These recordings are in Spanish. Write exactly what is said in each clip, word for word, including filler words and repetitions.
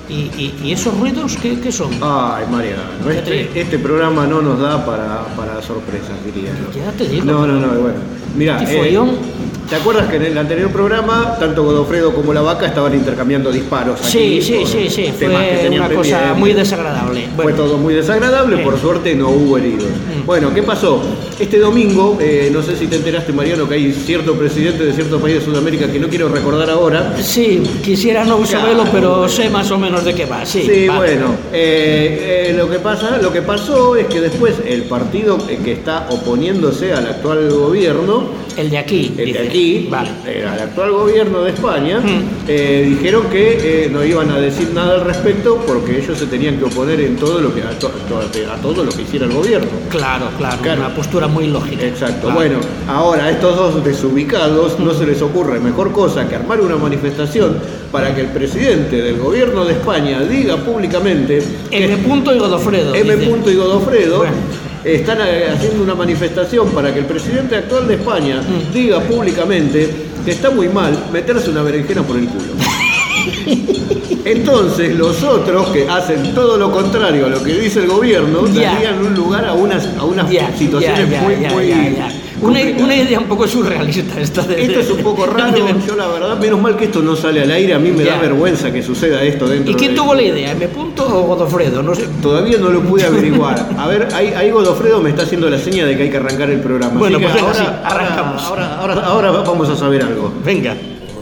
¿Y, y, y esos ruidos qué, qué son? Ay, Mariano, este, este programa no nos da para, para sorpresas, diría yo. Ya te digo. No, no, no, bueno. Mirá, eh, ¿te acuerdas que en el anterior programa tanto Godofredo como la vaca estaban intercambiando disparos aquí? Sí, sí, sí, sí. Fue una cosa muy desagradable. Fue bueno. todo muy desagradable, eh. por suerte no hubo heridos. Mm. Bueno, ¿qué pasó? Este domingo, eh, no sé si te enteraste, Mariano, que hay cierto presidente de cierto país de Sudamérica que no quiero recordar ahora. Sí, quisiera no saberlo, claro, pero bueno. sé más o menos de qué va. Sí, sí vale. bueno, eh, eh, lo que pasa, lo que pasó es que después el partido que está oponiéndose al actual gobierno, el de aquí, el dice. de aquí, vale. eh, al actual gobierno de España, mm. eh, dijeron que eh, no iban a decir nada al respecto porque ellos se tenían que oponer en todo lo que a, to, a todo lo que hiciera el gobierno. Claro, claro, claro. Una postura muy lógica. Exacto. Claro. Bueno, ahora a estos dos desubicados no se les ocurre mejor cosa que armar una manifestación para que el presidente del gobierno de España diga públicamente M. y Godofredo. M. y Godofredo. Bueno. Están haciendo una manifestación para que el presidente actual de España mm. diga públicamente que está muy mal meterse una berenjena por el culo. Entonces los otros que hacen todo lo contrario a lo que dice el gobierno yeah. darían un lugar a unas, a unas yeah, situaciones yeah, yeah, muy, yeah, muy yeah, yeah. Una, una idea un poco surrealista esta de, esto es un poco raro, yo la verdad, menos mal que esto no sale al aire, a mí me yeah. da vergüenza que suceda esto dentro. ¿Y quién de tuvo esto. la idea? ¿M. o Godofredo? No sé. Todavía no lo pude averiguar. A ver, ahí, ahí Godofredo me está haciendo la seña de que hay que arrancar el programa. Bueno, así pues que ahora, ahora, sí, arrancamos. Ahora, ahora, ahora, ahora vamos a saber algo. Venga.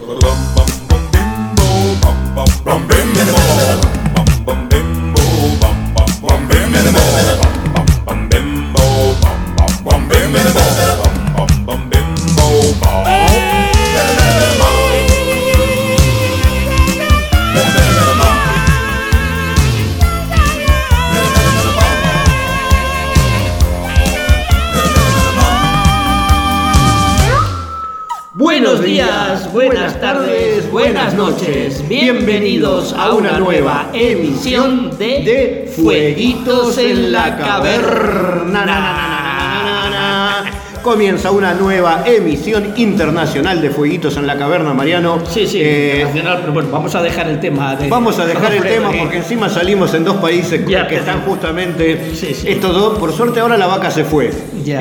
Buenos días, buenas tardes, buenas noches. Bienvenidos a una nueva emisión de, de Fueguitos en la Caverna. Comienza una nueva emisión internacional de Fueguitos en la Caverna, Mariano. Sí, sí, eh, internacional, pero bueno, vamos a dejar el tema. De vamos a dejar el tema porque encima salimos en dos países ya que están justamente sí, sí. estos dos. Por suerte ahora la vaca se fue.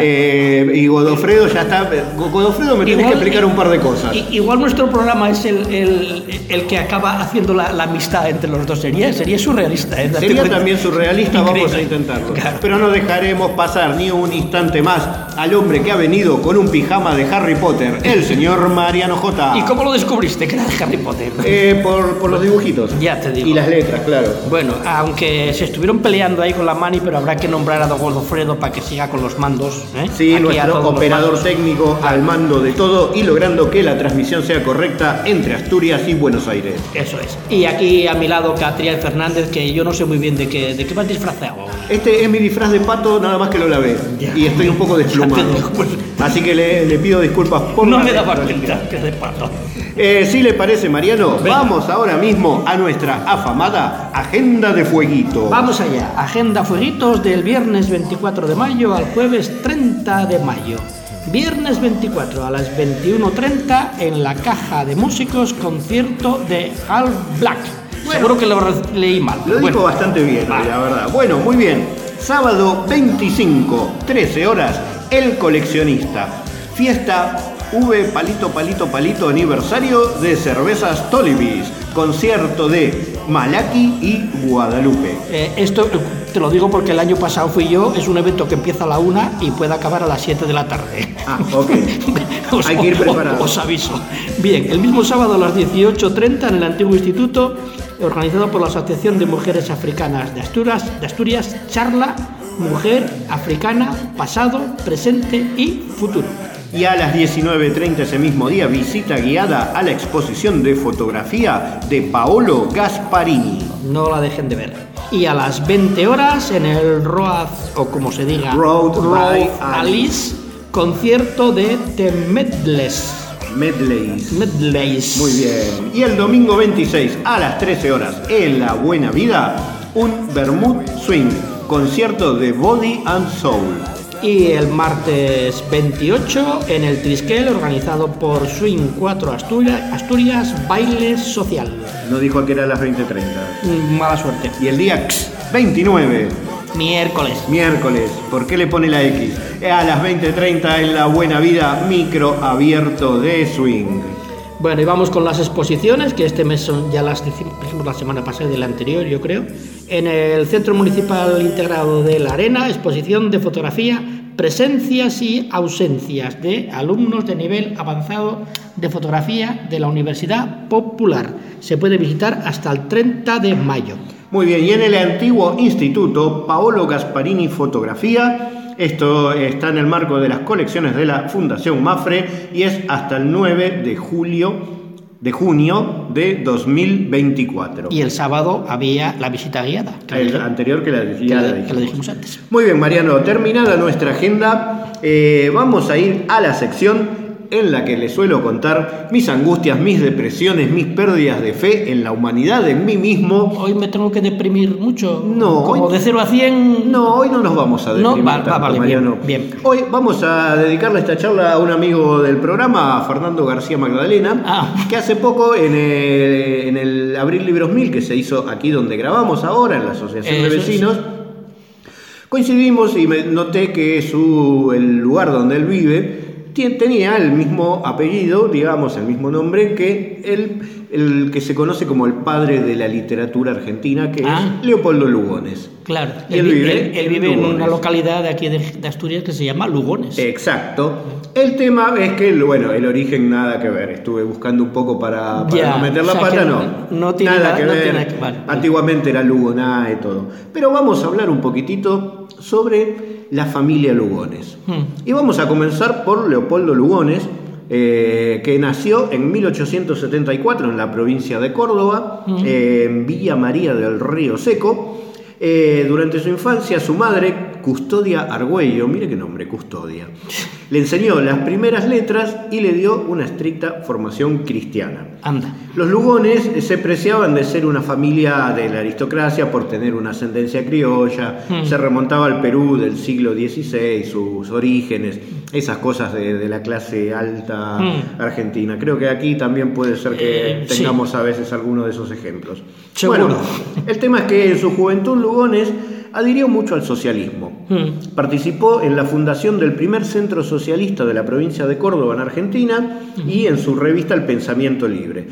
Eh, y Godofredo ya está. Godofredo me tienes que explicar un par de cosas. Igual nuestro programa es el, el, el que acaba haciendo la, la amistad entre los dos. Sería, sería surrealista. ¿eh? Sería también surrealista, increíble. Vamos a intentarlo. Claro. Pero no dejaremos pasar ni un instante más al hombre que ha venido con un pijama de Harry Potter, el señor Mariano J. ¿Y cómo lo descubriste que era de Harry Potter? Eh, por, por los dibujitos. Ya te digo. Y las letras, claro. Bueno, aunque se estuvieron peleando ahí con la Mani, pero habrá que nombrar a Don Godofredo para que siga con los mandos. ¿eh? Sí, aquí nuestro operador técnico al mando de todo y logrando que la transmisión sea correcta entre Asturias y Buenos Aires. Eso es. Y aquí a mi lado Catriel Fernández, que yo no sé muy bien de qué, de qué vas disfrazado. Este es mi disfraz de pato, nada más que lo lavé. Ya. Y estoy un poco desplumado. Así que le, le pido disculpas por no la me daba cuenta que es de pato. Eh, si le parece, Mariano, Venga. Vamos ahora mismo a nuestra afamada Agenda de Fueguito. Vamos allá. Agenda Fueguitos del viernes veinticuatro de mayo al jueves treinta de mayo. Viernes veinticuatro a las veintiuno treinta en la Caja de Músicos, concierto de Half Black. Bueno, seguro que lo leí mal. Lo bueno. dijo bastante bien, vale. La verdad. Bueno, muy bien. Sábado veinticinco, trece horas, El Coleccionista. Fiesta V Palito Palito Palito aniversario de Cervezas Tolibis. Concierto de Malaki y Guadalupe. Eh, esto te lo digo porque el año pasado fui yo. Es un evento que empieza a la una y puede acabar a las siete de la tarde. Ah, ok. os, Hay que ir preparado. Os, os aviso. Bien, el mismo sábado a las dieciocho treinta en el antiguo instituto, organizado por la Asociación de Mujeres Africanas de Asturias, de Asturias, charla Mujer Africana, Pasado, Presente y Futuro. Y a las diecinueve treinta ese mismo día, visita guiada a la exposición de fotografía de Paolo Gasparini. No la dejen de ver. Y a las veinte horas en el Road, o como se diga, Road, Road by Alice, concierto de The Medleys. Medleys. Medleys. Muy bien. Y el domingo veintiséis a las trece horas en La Buena Vida, un Bermud Swing, concierto de Body and Soul. Y el martes veintiocho en el Trisquel, organizado por Swing cuatro Asturias, Asturias Baile Social. No dijo que era a las veinte treinta. Mala suerte. Y el día veintinueve. Miércoles. Miércoles. ¿Por qué le pone la X? A las veinte treinta en La Buena Vida, micro abierto de Swing. Bueno, y vamos con las exposiciones, que este mes son, ya las dijimos la semana pasada y de la anterior, yo creo. En el Centro Municipal Integrado de La Arena, exposición de fotografía, presencias y ausencias de alumnos de nivel avanzado de fotografía de la Universidad Popular. Se puede visitar hasta el treinta de mayo. Muy bien, y en el antiguo Instituto Paolo Gasparini Fotografía, esto está en el marco de las colecciones de la Fundación Mafre y es hasta el nueve de julio de junio de dos mil veinticuatro. Y el sábado había la visita guiada. El dije, anterior que la, que, ya la, la que la dijimos antes. Muy bien, Mariano, terminada nuestra agenda, eh, vamos a ir a la sección en la que les suelo contar mis angustias, mis depresiones, mis pérdidas de fe en la humanidad, en mí mismo. Hoy me tengo que deprimir mucho. No. Como hoy, de cero a cien. No, hoy no nos vamos a deprimir. No, va, tanto, va, vale, Mariano. Bien, bien. Hoy vamos a dedicarle esta charla a un amigo del programa, a Fernando García Magdalena, ah. que hace poco en el, en el Abril Libros Mil, que se hizo aquí donde grabamos ahora, en la Asociación Eso de Vecinos, es. coincidimos y me noté que su, el lugar donde él vive tenía el mismo apellido, digamos, el mismo nombre que el, el que se conoce como el padre de la literatura argentina, que ah. es Leopoldo Lugones. Claro, y él, él vive, él, él vive en una localidad de aquí de, de Asturias que se llama Lugones. Exacto. El tema es que, bueno, el origen nada que ver. Estuve buscando un poco para, para ya, no meter la o sea pata, no. No tiene nada nada que no ver. Tiene que, vale, Antiguamente era Lugoná y todo. Pero vamos a hablar un poquitito sobre la familia Lugones. Hmm. Y vamos a comenzar por Leopoldo Lugones, eh, que nació en mil ochocientos setenta y cuatro en la provincia de Córdoba, hmm. eh, en Villa María del Río Seco. Eh, durante su infancia, su madre, Custodia Argüello, mire qué nombre, Custodia, le enseñó las primeras letras y le dio una estricta formación cristiana. Anda. Los Lugones se preciaban de ser una familia de la aristocracia por tener una ascendencia criolla, mm. se remontaba al Perú del siglo dieciséis, sus orígenes, esas cosas de, de la clase alta mm. argentina. Creo que aquí también puede ser que eh, tengamos sí. a veces alguno de esos ejemplos. Seguro. Bueno, el tema es que en su juventud Lugones adhirió mucho al socialismo. Mm. Participó en la fundación del primer centro socialista de la provincia de Córdoba en Argentina mm. y en su revista El Pensamiento Libre.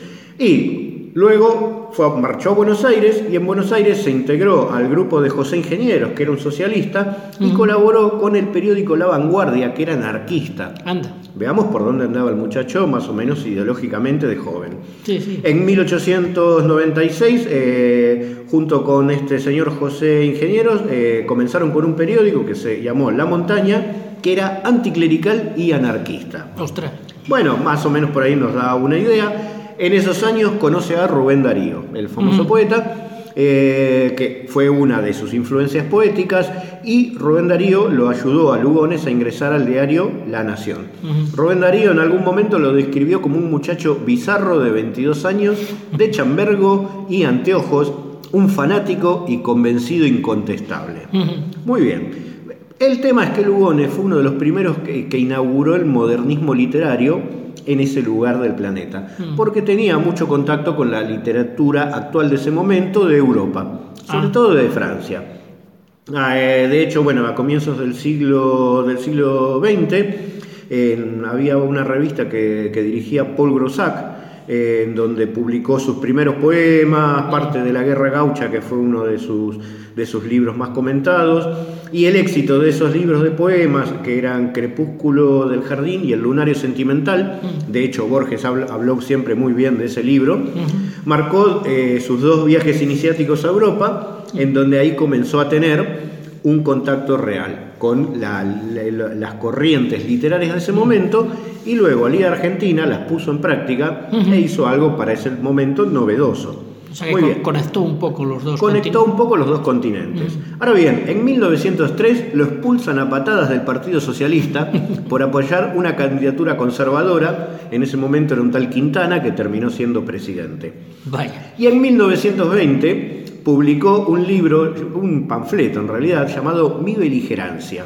Y luego fue, marchó a Buenos Aires y en Buenos Aires se integró al grupo de José Ingenieros, que era un socialista, mm. y colaboró con el periódico La Vanguardia, que era anarquista. Anda. Veamos por dónde andaba el muchacho, más o menos ideológicamente de joven. Sí, sí. En mil ochocientos noventa y seis, eh, junto con este señor José Ingenieros, eh, comenzaron con un periódico que se llamó La Montaña, que era anticlerical y anarquista. Ostras. Bueno, más o menos por ahí nos da una idea. En esos años conoce a Rubén Darío, el famoso uh-huh. poeta, eh, que fue una de sus influencias poéticas, y Rubén Darío lo ayudó a Lugones a ingresar al diario La Nación. Uh-huh. Rubén Darío en algún momento lo describió como un muchacho bizarro de veintidós años, de chambergo y anteojos, un fanático y convencido incontestable. Uh-huh. Muy bien. El tema es que Lugones fue uno de los primeros que, que inauguró el modernismo literario en ese lugar del planeta, mm. porque tenía mucho contacto con la literatura actual de ese momento de Europa, sobre ah. todo de Francia. Ah, eh, de hecho, bueno, a comienzos del siglo, del siglo veinte eh, había una revista que, que dirigía Paul Grossac, eh, en donde publicó sus primeros poemas, parte de la Guerra Gaucha, que fue uno de sus, de sus libros más comentados, y el éxito de esos libros de poemas, que eran Crepúsculo del Jardín y El Lunario Sentimental, de hecho Borges habló, habló siempre muy bien de ese libro, uh-huh. marcó eh, sus dos viajes iniciáticos a Europa, en donde ahí comenzó a tener un contacto real con la, la, las corrientes literarias de ese momento, y luego al ir a Argentina las puso en práctica uh-huh. e hizo algo para ese momento novedoso. O sea que Muy bien. conectó un poco los dos Conectó un poco los dos continentes. Uh-huh. Ahora bien, en mil novecientos tres lo expulsan a patadas del Partido Socialista por apoyar una candidatura conservadora. En ese momento era un tal Quintana, que terminó siendo presidente. Vaya. Y en mil novecientos veinte publicó un libro, un panfleto en realidad, llamado Mi Beligerancia,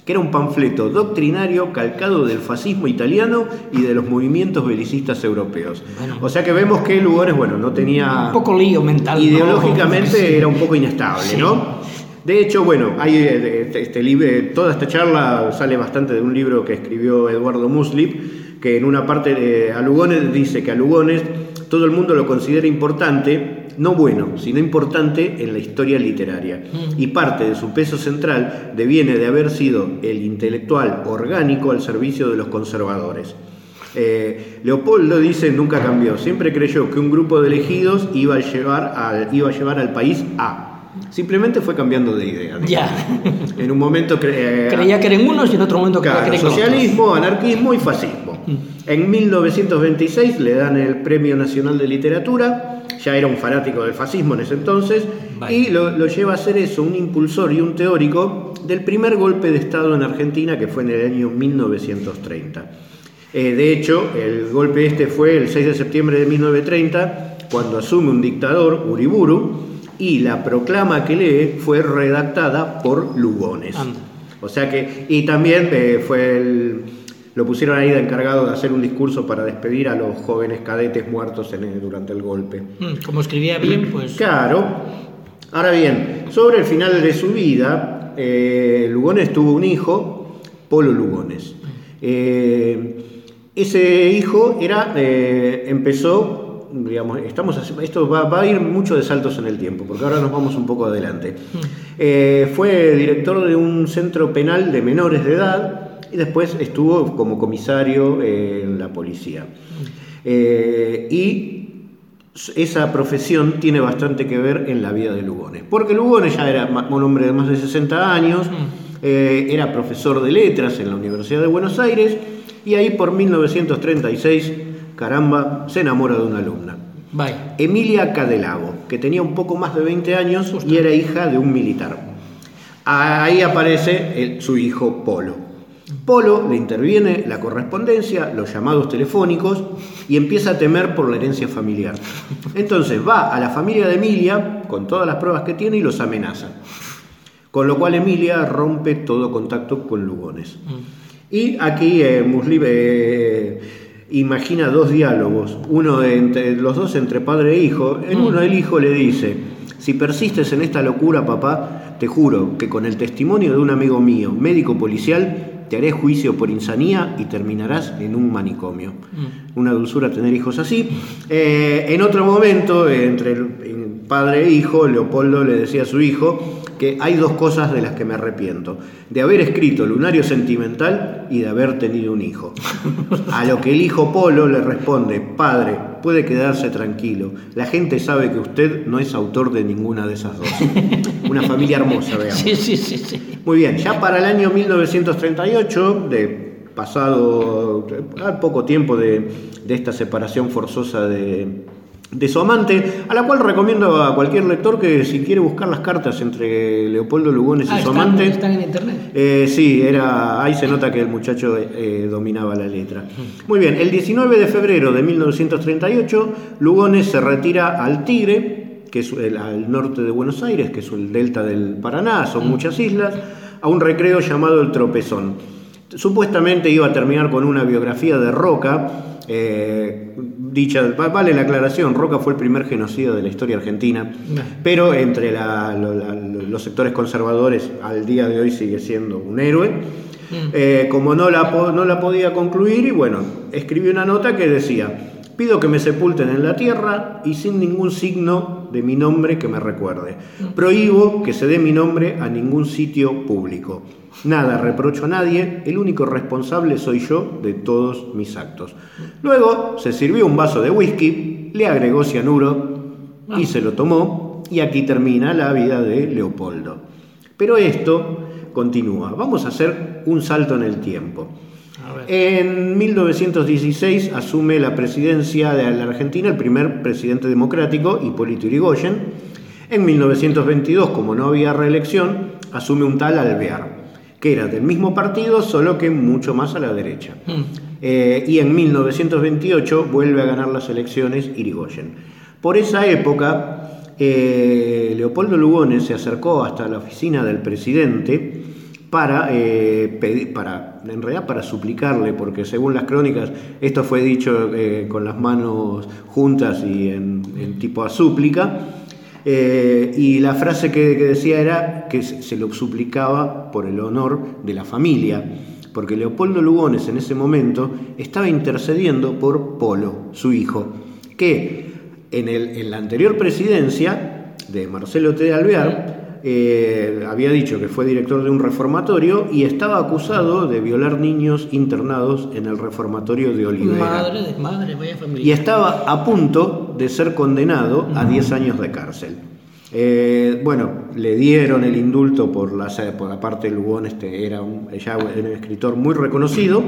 que era un panfleto doctrinario calcado del fascismo italiano y de los movimientos belicistas europeos. Bueno, o sea que vemos que Lugones, bueno, no tenía... Un poco lío mental. Ideológicamente, ¿no? Era un poco inestable, sí. ¿no? De hecho, bueno, hay este, este libro, toda esta charla sale bastante de un libro que escribió Eduardo Muslip, que en una parte de, a Lugones dice que a Lugones todo el mundo lo considera importante, no bueno, sino importante en la historia literaria. Y parte de su peso central deviene de haber sido el intelectual orgánico al servicio de los conservadores. Eh, Leopoldo dice, nunca cambió, siempre creyó que un grupo de elegidos iba a llevar al, iba a llevar al país a... Simplemente fue cambiando de idea. Digamos. Ya. En un momento cre- creía que eran unos y en otro momento creía claro, que eran socialismo, otros. anarquismo y fascismo. Mm. En mil novecientos veintiséis le dan el Premio Nacional de Literatura. Ya era un fanático del fascismo en ese entonces. Vale. Y lo, lo lleva a ser eso, un impulsor y un teórico del primer golpe de Estado en Argentina, que fue en el año mil novecientos treinta. Eh, de hecho, el golpe este fue el seis de septiembre de mil novecientos treinta, cuando asume un dictador, Uriburu, y la proclama que lee fue redactada por Lugones. Anda. O sea que, y también eh, fue el, lo pusieron ahí de encargado de hacer un discurso para despedir a los jóvenes cadetes muertos en el, durante el golpe. Como escribía bien, pues... Claro. Ahora bien, sobre el final de su vida, eh, Lugones tuvo un hijo, Polo Lugones. Eh, ese hijo era, eh, empezó... Digamos, estamos, esto va, va a ir mucho de saltos en el tiempo, porque ahora nos vamos un poco adelante. Eh, fue director de un centro penal de menores de edad y después estuvo como comisario eh, en la policía. Eh, y esa profesión tiene bastante que ver en la vida de Lugones, porque Lugones ya era un hombre de más de sesenta años, eh, era profesor de letras en la Universidad de Buenos Aires y ahí por mil novecientos treinta y seis caramba, se enamora de una alumna. Bye. Emilia Cadelago, que tenía un poco más de veinte años y era hija de un militar. Ahí aparece el, su hijo Polo. Polo le interviene la correspondencia, los llamados telefónicos y empieza a temer por la herencia familiar. Entonces va a la familia de Emilia con todas las pruebas que tiene y los amenaza. Con lo cual Emilia rompe todo contacto con Lugones. Mm. Y aquí eh, Muslip... Eh, imagina dos diálogos, uno de entre los dos entre padre e hijo. En uno el hijo le dice: si persistes en esta locura, papá, te juro que con el testimonio de un amigo mío, médico policial, te haré juicio por insanía y terminarás en un manicomio. Mm. Una dulzura tener hijos así. Eh, en otro momento, entre el padre e hijo, Leopoldo le decía a su hijo que hay dos cosas de las que me arrepiento: de haber escrito Lunario Sentimental y de haber tenido un hijo. A lo que el hijo Polo le responde: padre, puede quedarse tranquilo, la gente sabe que usted no es autor de ninguna de esas dos. Una familia hermosa, veamos. Sí, sí, sí, sí. Muy bien, ya para el año mil novecientos treinta y ocho, de pasado al poco tiempo de, de esta separación forzosa de... de su amante, a la cual recomiendo a cualquier lector que si quiere buscar las cartas entre Leopoldo Lugones ah, y su están, amante. ¿Están en internet? Eh, sí, era, ahí se nota que el muchacho eh, dominaba la letra. Muy bien, el diecinueve de febrero de mil novecientos treinta y ocho, Lugones se retira al Tigre, que es el, al norte de Buenos Aires, que es el delta del Paraná, son muchas islas, a un recreo llamado El Tropezón. Supuestamente iba a terminar con una biografía de Roca. Eh, dicha, vale la aclaración, Roca fue el primer genocida de la historia argentina, no. pero entre la, lo, la, los sectores conservadores al día de hoy sigue siendo un héroe. Mm. Eh, como no la, no la podía concluir, y bueno, escribió una nota que decía: pido que me sepulten en la tierra y sin ningún signo de mi nombre que me recuerde. Prohíbo que se dé mi nombre a ningún sitio público. Nada reprocho a nadie, el único responsable soy yo de todos mis actos. Luego se sirvió un vaso de whisky, le agregó cianuro y se lo tomó, y aquí termina la vida de Leopoldo. Pero esto continúa. Vamos a hacer un salto en el tiempo. En mil novecientos dieciséis asume la presidencia de la Argentina el primer presidente democrático, Hipólito Yrigoyen. En mil novecientos veintidós, como no había reelección, asume un tal Alvear, que era del mismo partido, solo que mucho más a la derecha. Mm. Eh, y en mil novecientos veintiocho vuelve a ganar las elecciones Yrigoyen. Por esa época, eh, Leopoldo Lugones se acercó hasta la oficina del presidente para, eh, pedir, para, en realidad para suplicarle, porque según las crónicas esto fue dicho eh, con las manos juntas y en, en tipo a súplica, eh, y la frase que, que decía era que se, se lo suplicaba por el honor de la familia, porque Leopoldo Lugones en ese momento estaba intercediendo por Polo, su hijo, que en, el, en la anterior presidencia de Marcelo T. de Alvear eh, había dicho que fue director de un reformatorio y estaba acusado de violar niños internados en el reformatorio de Olivera. Madre de madre, vaya familia. Y estaba a punto de ser condenado a diez años de cárcel. Eh, bueno, le dieron el indulto por la, por la parte de Lugones, este era un, ya era un escritor muy reconocido.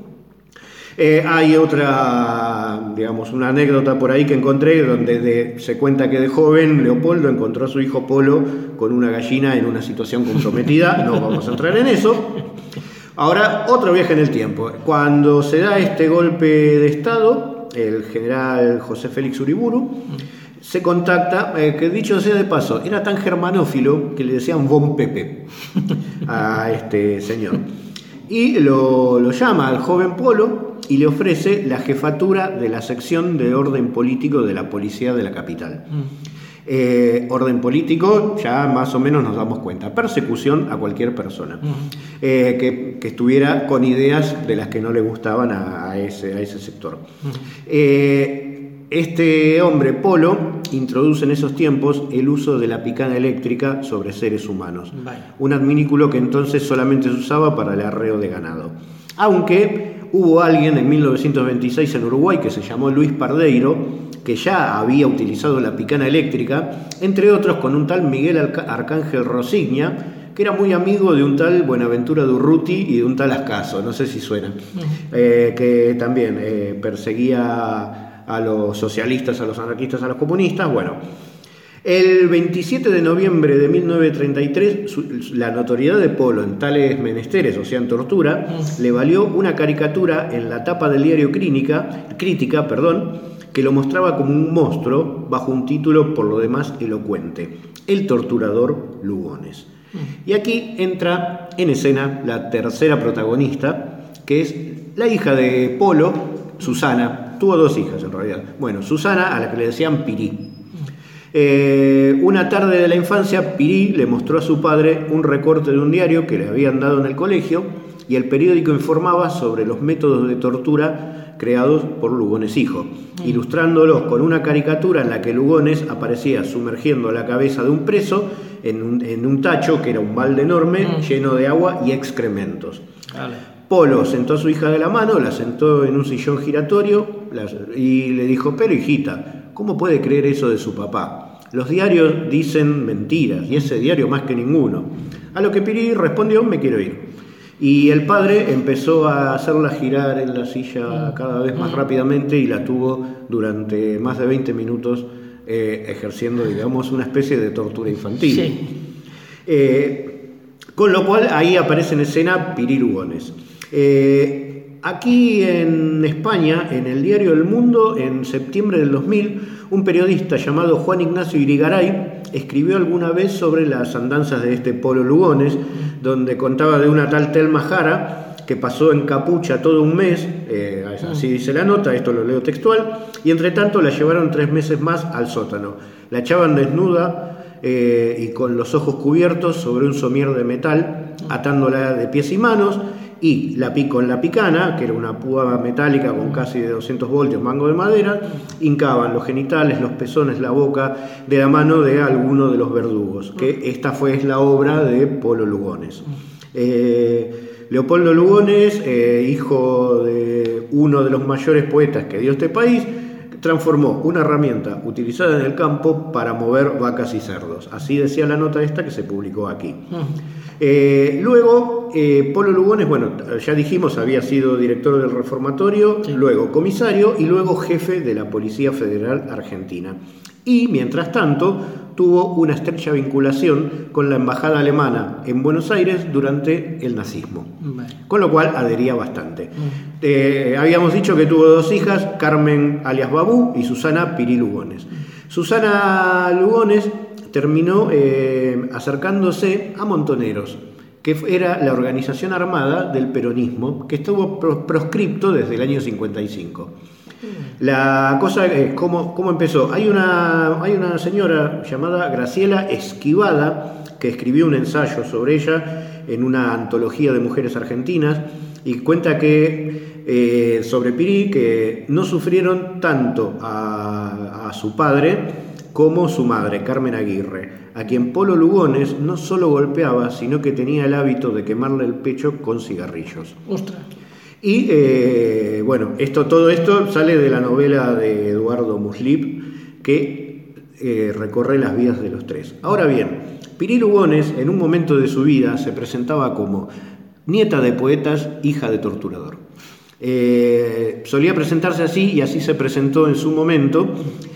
Eh, hay otra, digamos, una anécdota por ahí que encontré donde de, se cuenta que de joven Leopoldo encontró a su hijo Polo con una gallina en una situación comprometida. No vamos a entrar en eso. Ahora, otro viaje en el tiempo. Cuando se da este golpe de Estado, el general José Félix Uriburu se contacta, eh, que dicho sea de paso, era tan germanófilo que le decían Von Pepe a este señor. Y lo, lo llama al joven Polo y le ofrece la jefatura de la sección de orden político de la policía de la capital. Mm. Eh, orden político, ya más o menos nos damos cuenta, persecución a cualquier persona mm. eh, que, que estuviera con ideas de las que no le gustaban a, a, ese, a ese sector. Mm. Eh, Este hombre, Polo, introduce en esos tiempos el uso de la picana eléctrica sobre seres humanos. Vaya. Un adminículo que entonces solamente se usaba para el arreo de ganado. Aunque hubo alguien en mil novecientos veintiséis en Uruguay que se llamó Luis Pardeiro, que ya había utilizado la picana eléctrica, entre otros con un tal Miguel Arcángel Rosigna, que era muy amigo de un tal Buenaventura Durruti y de un tal Ascaso, no sé si suena, uh-huh. eh, que también eh, perseguía a los socialistas, a los anarquistas, a los comunistas. Bueno, el veintisiete de noviembre de mil novecientos treinta y tres, su, la notoriedad de Polo en tales menesteres, o sea, en tortura, mm. le valió una caricatura en la tapa del diario Crítica, Crítica, perdón, que lo mostraba como un monstruo bajo un título por lo demás elocuente: El torturador Lugones. Mm. Y aquí entra en escena la tercera protagonista, que es la hija de Polo, Susana. Tuvo dos hijas en realidad. Bueno, Susana, a la que le decían Pirí. Eh, una tarde de la infancia, Pirí le mostró a su padre un recorte de un diario que le habían dado en el colegio, y el periódico informaba sobre los métodos de tortura creados por Lugones hijo, mm. ilustrándolos con una caricatura en la que Lugones aparecía sumergiendo la cabeza de un preso en un, en un tacho que era un balde enorme mm. lleno de agua y excrementos. Vale. Polo sentó a su hija de la mano, la sentó en un sillón giratorio y le dijo: pero hijita, ¿cómo puede creer eso de su papá? Los diarios dicen mentiras, y ese diario más que ninguno. A lo que Pirí respondió: me quiero ir. Y el padre empezó a hacerla girar en la silla cada vez más rápidamente y la tuvo durante más de veinte minutos eh, ejerciendo, digamos, una especie de tortura infantil. Sí. Eh, con lo cual ahí aparece en escena Pirí Lugones. Eh, aquí en España, en el diario El Mundo, en septiembre del dos mil, un periodista llamado Juan Ignacio Irigaray escribió alguna vez sobre las andanzas de este Polo Lugones, donde contaba de una tal Telma Jara que pasó en capucha todo un mes, eh, así dice la nota, esto lo leo textual, y entre tanto la llevaron tres meses más al sótano. La echaban desnuda eh, y con los ojos cubiertos sobre un somier de metal, atándola de pies y manos, y la con la picana, que era una púa metálica con casi de doscientos voltios, mango de madera, hincaban los genitales, los pezones, la boca de la mano de alguno de los verdugos, que esta fue la obra de Polo Lugones. Eh, Leopoldo Lugones, eh, hijo de uno de los mayores poetas que dio este país, transformó una herramienta utilizada en el campo para mover vacas y cerdos. Así decía la nota esta que se publicó aquí. Eh, luego, eh, Polo Lugones, bueno, ya dijimos, había sido director del reformatorio, sí. luego comisario y luego jefe de la Policía Federal Argentina. Y, mientras tanto, tuvo una estrecha vinculación con la embajada alemana en Buenos Aires durante el nazismo, vale. con lo cual adhería bastante. Mm. Eh, habíamos dicho que tuvo dos hijas, Carmen alias Babú y Susana Pirí Lugones. Mm. Susana Lugones terminó eh, acercándose a montoneros que era la organización armada del peronismo, que estuvo proscripto desde el año cincuenta y cinco. La cosa es cómo, cómo empezó. Hay una, hay una señora llamada Graciela Esquivada que escribió un ensayo sobre ella en una antología de mujeres argentinas y cuenta que eh, sobre Pirí que no sufrieron tanto a, a su padre como su madre, Carmen Aguirre, a quien Polo Lugones no solo golpeaba, sino que tenía el hábito de quemarle el pecho con cigarrillos. ¡Ostras! Y eh, bueno, esto, todo esto sale de la novela de Eduardo Muslip, que eh, recorre las vidas de los tres. Ahora bien, Pirí Lugones en un momento de su vida se presentaba como nieta de poetas, hija de torturador. Eh, solía presentarse así y así se presentó en su momento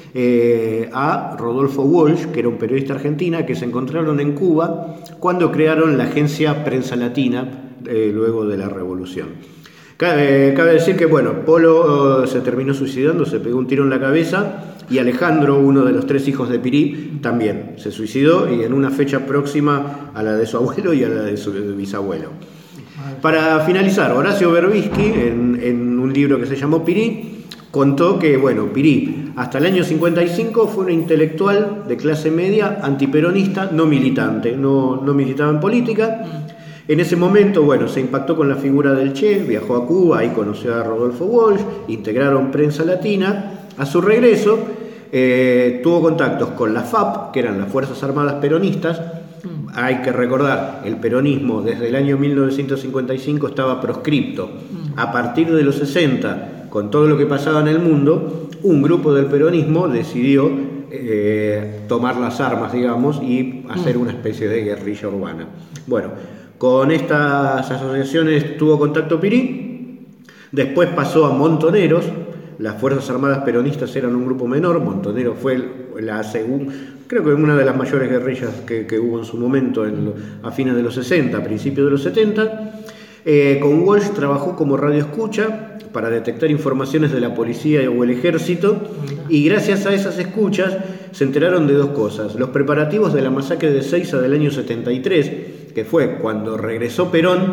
eh, a Rodolfo Walsh, que era un periodista argentina, que se encontraron en Cuba cuando crearon la agencia Prensa Latina eh, luego de la Revolución. Cabe, cabe decir que, bueno, Polo uh, se terminó suicidando, se pegó un tiro en la cabeza, y Alejandro, uno de los tres hijos de Pirí, también se suicidó, y en una fecha próxima a la de su abuelo y a la de su bisabuelo. Para finalizar, Horacio Berbisky, en, en un libro que se llamó Pirí, contó que, bueno, Pirí, hasta el año cincuenta y cinco, fue una intelectual de clase media, antiperonista, no militante, no, no militaba en política. En ese momento, bueno, se impactó con la figura del Che, viajó a Cuba, ahí conoció a Rodolfo Walsh, integraron Prensa Latina. A su regreso, eh, tuvo contactos con la F A P, que eran las Fuerzas Armadas Peronistas. Hay que recordar, el peronismo desde el año mil novecientos cincuenta y cinco estaba proscripto. A partir de los sesenta, con todo lo que pasaba en el mundo, un grupo del peronismo decidió eh, tomar las armas, digamos, y hacer una especie de guerrilla urbana. Bueno, con estas asociaciones tuvo contacto Pirí, después pasó a Montoneros. Las Fuerzas Armadas Peronistas eran un grupo menor, Montoneros fue la segunda, creo que una de las mayores guerrillas que, que hubo en su momento, en lo, a fines de los sesenta, a principios de los setenta. Eh, con Walsh trabajó como radioescucha para detectar informaciones de la policía o el ejército, y gracias a esas escuchas se enteraron de dos cosas: los preparativos de la masacre de Seiza del año setenta y tres, que fue cuando regresó Perón,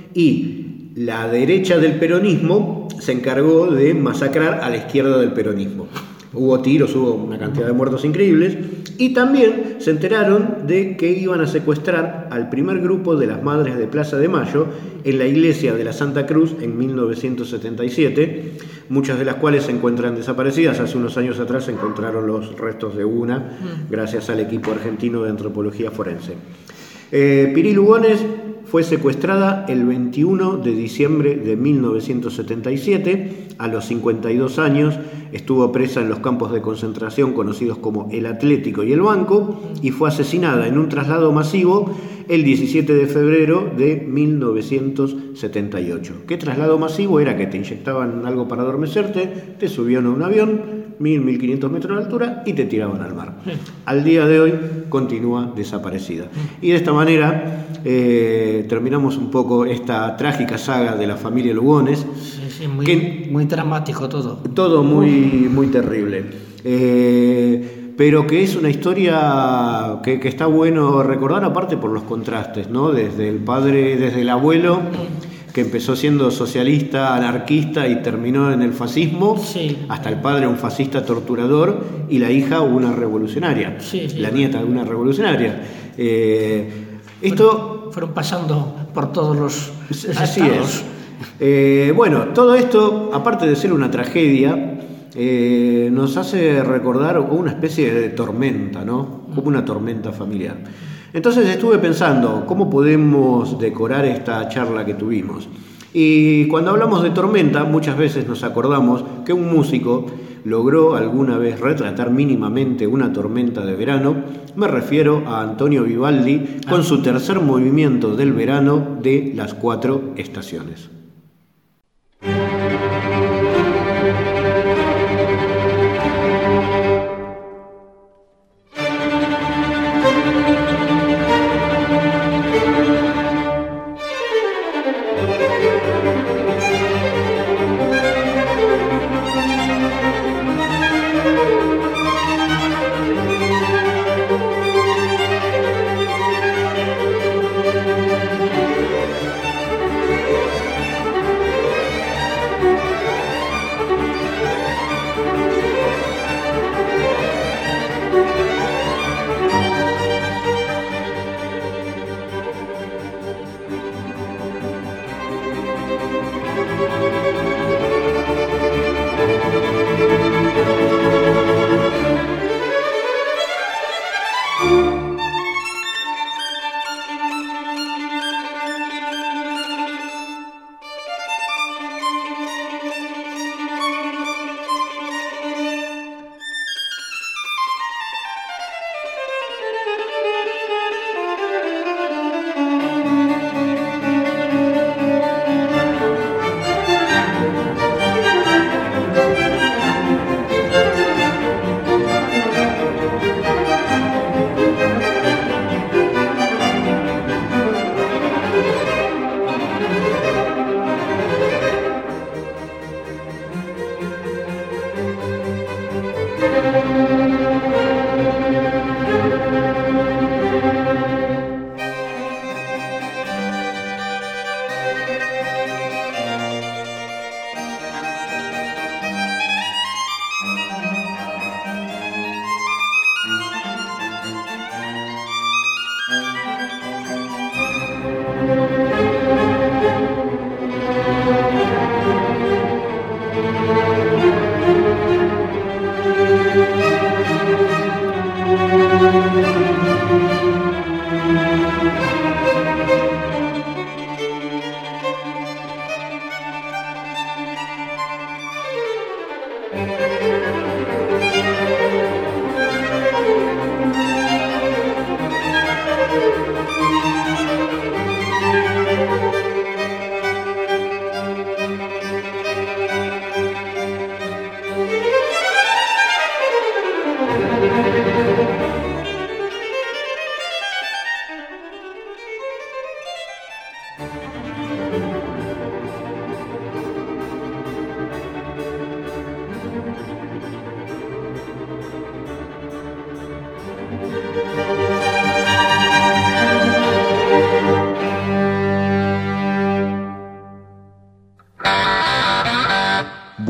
y la derecha del peronismo se encargó de masacrar a la izquierda del peronismo. Hubo tiros, hubo una cantidad de muertos increíbles, y también se enteraron de que iban a secuestrar al primer grupo de las Madres de Plaza de Mayo en la iglesia de la Santa Cruz en mil novecientos setenta y siete, muchas de las cuales se encuentran desaparecidas. Hace unos años atrás se encontraron los restos de una, gracias al equipo argentino de antropología forense. Eh, Pirí Lugones fue secuestrada el veintiuno de diciembre de mil novecientos setenta y siete, a los cincuenta y dos años. Estuvo presa en los campos de concentración conocidos como el Atlético y el Banco, y fue asesinada en un traslado masivo el diecisiete de febrero de mil novecientos setenta y ocho. ¿Qué traslado masivo? Era que te inyectaban algo para adormecerte, te subían a un avión, mil, mil quinientos metros de altura, y te tiraban al mar. Sí. Al día de hoy continúa desaparecida. Y de esta manera eh, terminamos un poco esta trágica saga de la familia Lugones. Sí, sí, muy, que, muy dramático todo. Todo muy, muy terrible. Eh, pero que es una historia que, que está bueno recordar, aparte por los contrastes, ¿no? Desde el padre, desde el abuelo, que empezó siendo socialista, anarquista y terminó en el fascismo, sí, hasta el padre un fascista torturador y la hija una revolucionaria, sí, sí, la nieta una revolucionaria. Eh, esto fueron, fueron pasando por todos los así estados. Es. Eh, bueno, todo esto, aparte de ser una tragedia, eh, nos hace recordar una especie de tormenta, ¿no? Como una tormenta familiar. Entonces estuve pensando cómo podemos decorar esta charla que tuvimos. Y cuando hablamos de tormenta, muchas veces nos acordamos que un músico logró alguna vez retratar mínimamente una tormenta de verano. Me refiero a Antonio Vivaldi con su tercer movimiento del verano de Las Cuatro Estaciones.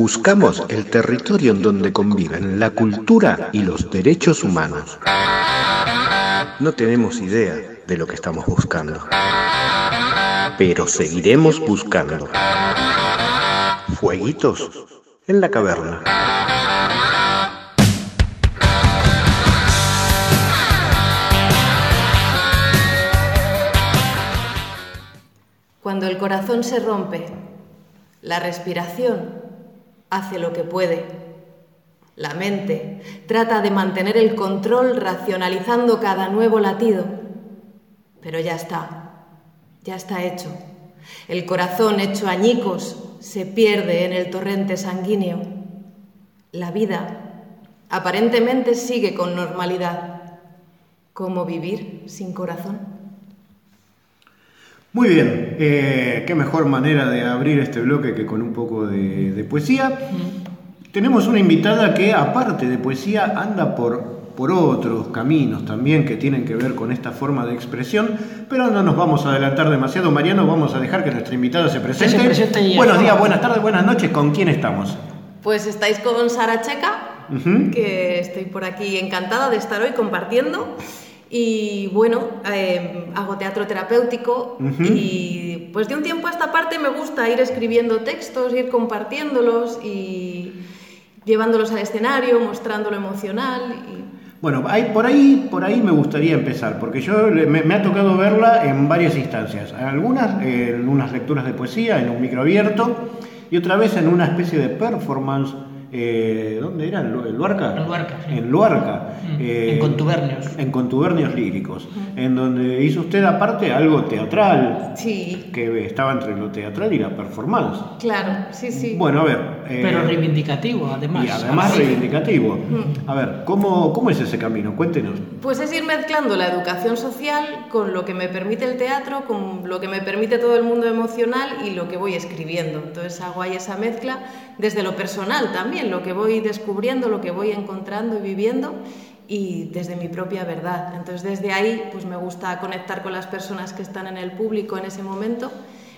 buscamos el territorio en donde conviven la cultura y los derechos humanos. No tenemos idea de lo que estamos buscando, pero seguiremos buscando. Fueguitos en la caverna. Cuando el corazón se rompe, la respiración hace lo que puede. La mente trata de mantener el control racionalizando cada nuevo latido. Pero ya está, ya está hecho. El corazón hecho añicos se pierde en el torrente sanguíneo. La vida aparentemente sigue con normalidad. ¿Cómo vivir sin corazón? Muy bien, eh, qué mejor manera de abrir este bloque que con un poco de, de poesía. Mm. Tenemos una invitada que, aparte de poesía, anda por, por otros caminos también que tienen que ver con esta forma de expresión, pero no nos vamos a adelantar demasiado. Mariano, vamos a dejar que nuestra invitada se presente. Se presente ya. Buenos días, buenas tardes, buenas noches. ¿Con quién estamos? Pues estáis con Sara Checa, uh-huh. que estoy por aquí encantada de estar hoy compartiendo. Y bueno, eh, hago teatro terapéutico uh-huh. y pues de un tiempo a esta parte me gusta ir escribiendo textos, ir compartiéndolos y llevándolos al escenario, mostrando lo emocional. Y... Bueno, hay, por ahí por ahí me gustaría empezar, porque yo me, me ha tocado verla en varias instancias. Algunas en unas lecturas de poesía, en un micro abierto, y otra vez en una especie de performance. Eh, ¿Dónde era? ¿En Luarca? En Luarca, sí. En Luarca. Mm, eh, en contubernios. En contubernios líricos. Mm. En donde hizo usted aparte algo teatral. Sí. Que estaba entre lo teatral y la performance. Claro, sí, sí. Bueno, a ver. Eh, Pero reivindicativo, además. Y además sí. reivindicativo. Mm. A ver, ¿cómo, ¿cómo es ese camino? Cuéntenos. Pues es ir mezclando la educación social con lo que me permite el teatro, con lo que me permite todo el mundo emocional y lo que voy escribiendo. Entonces hago ahí esa mezcla desde lo personal también, lo que voy descubriendo, lo que voy encontrando y viviendo y desde mi propia verdad. Entonces desde ahí pues me gusta conectar con las personas que están en el público en ese momento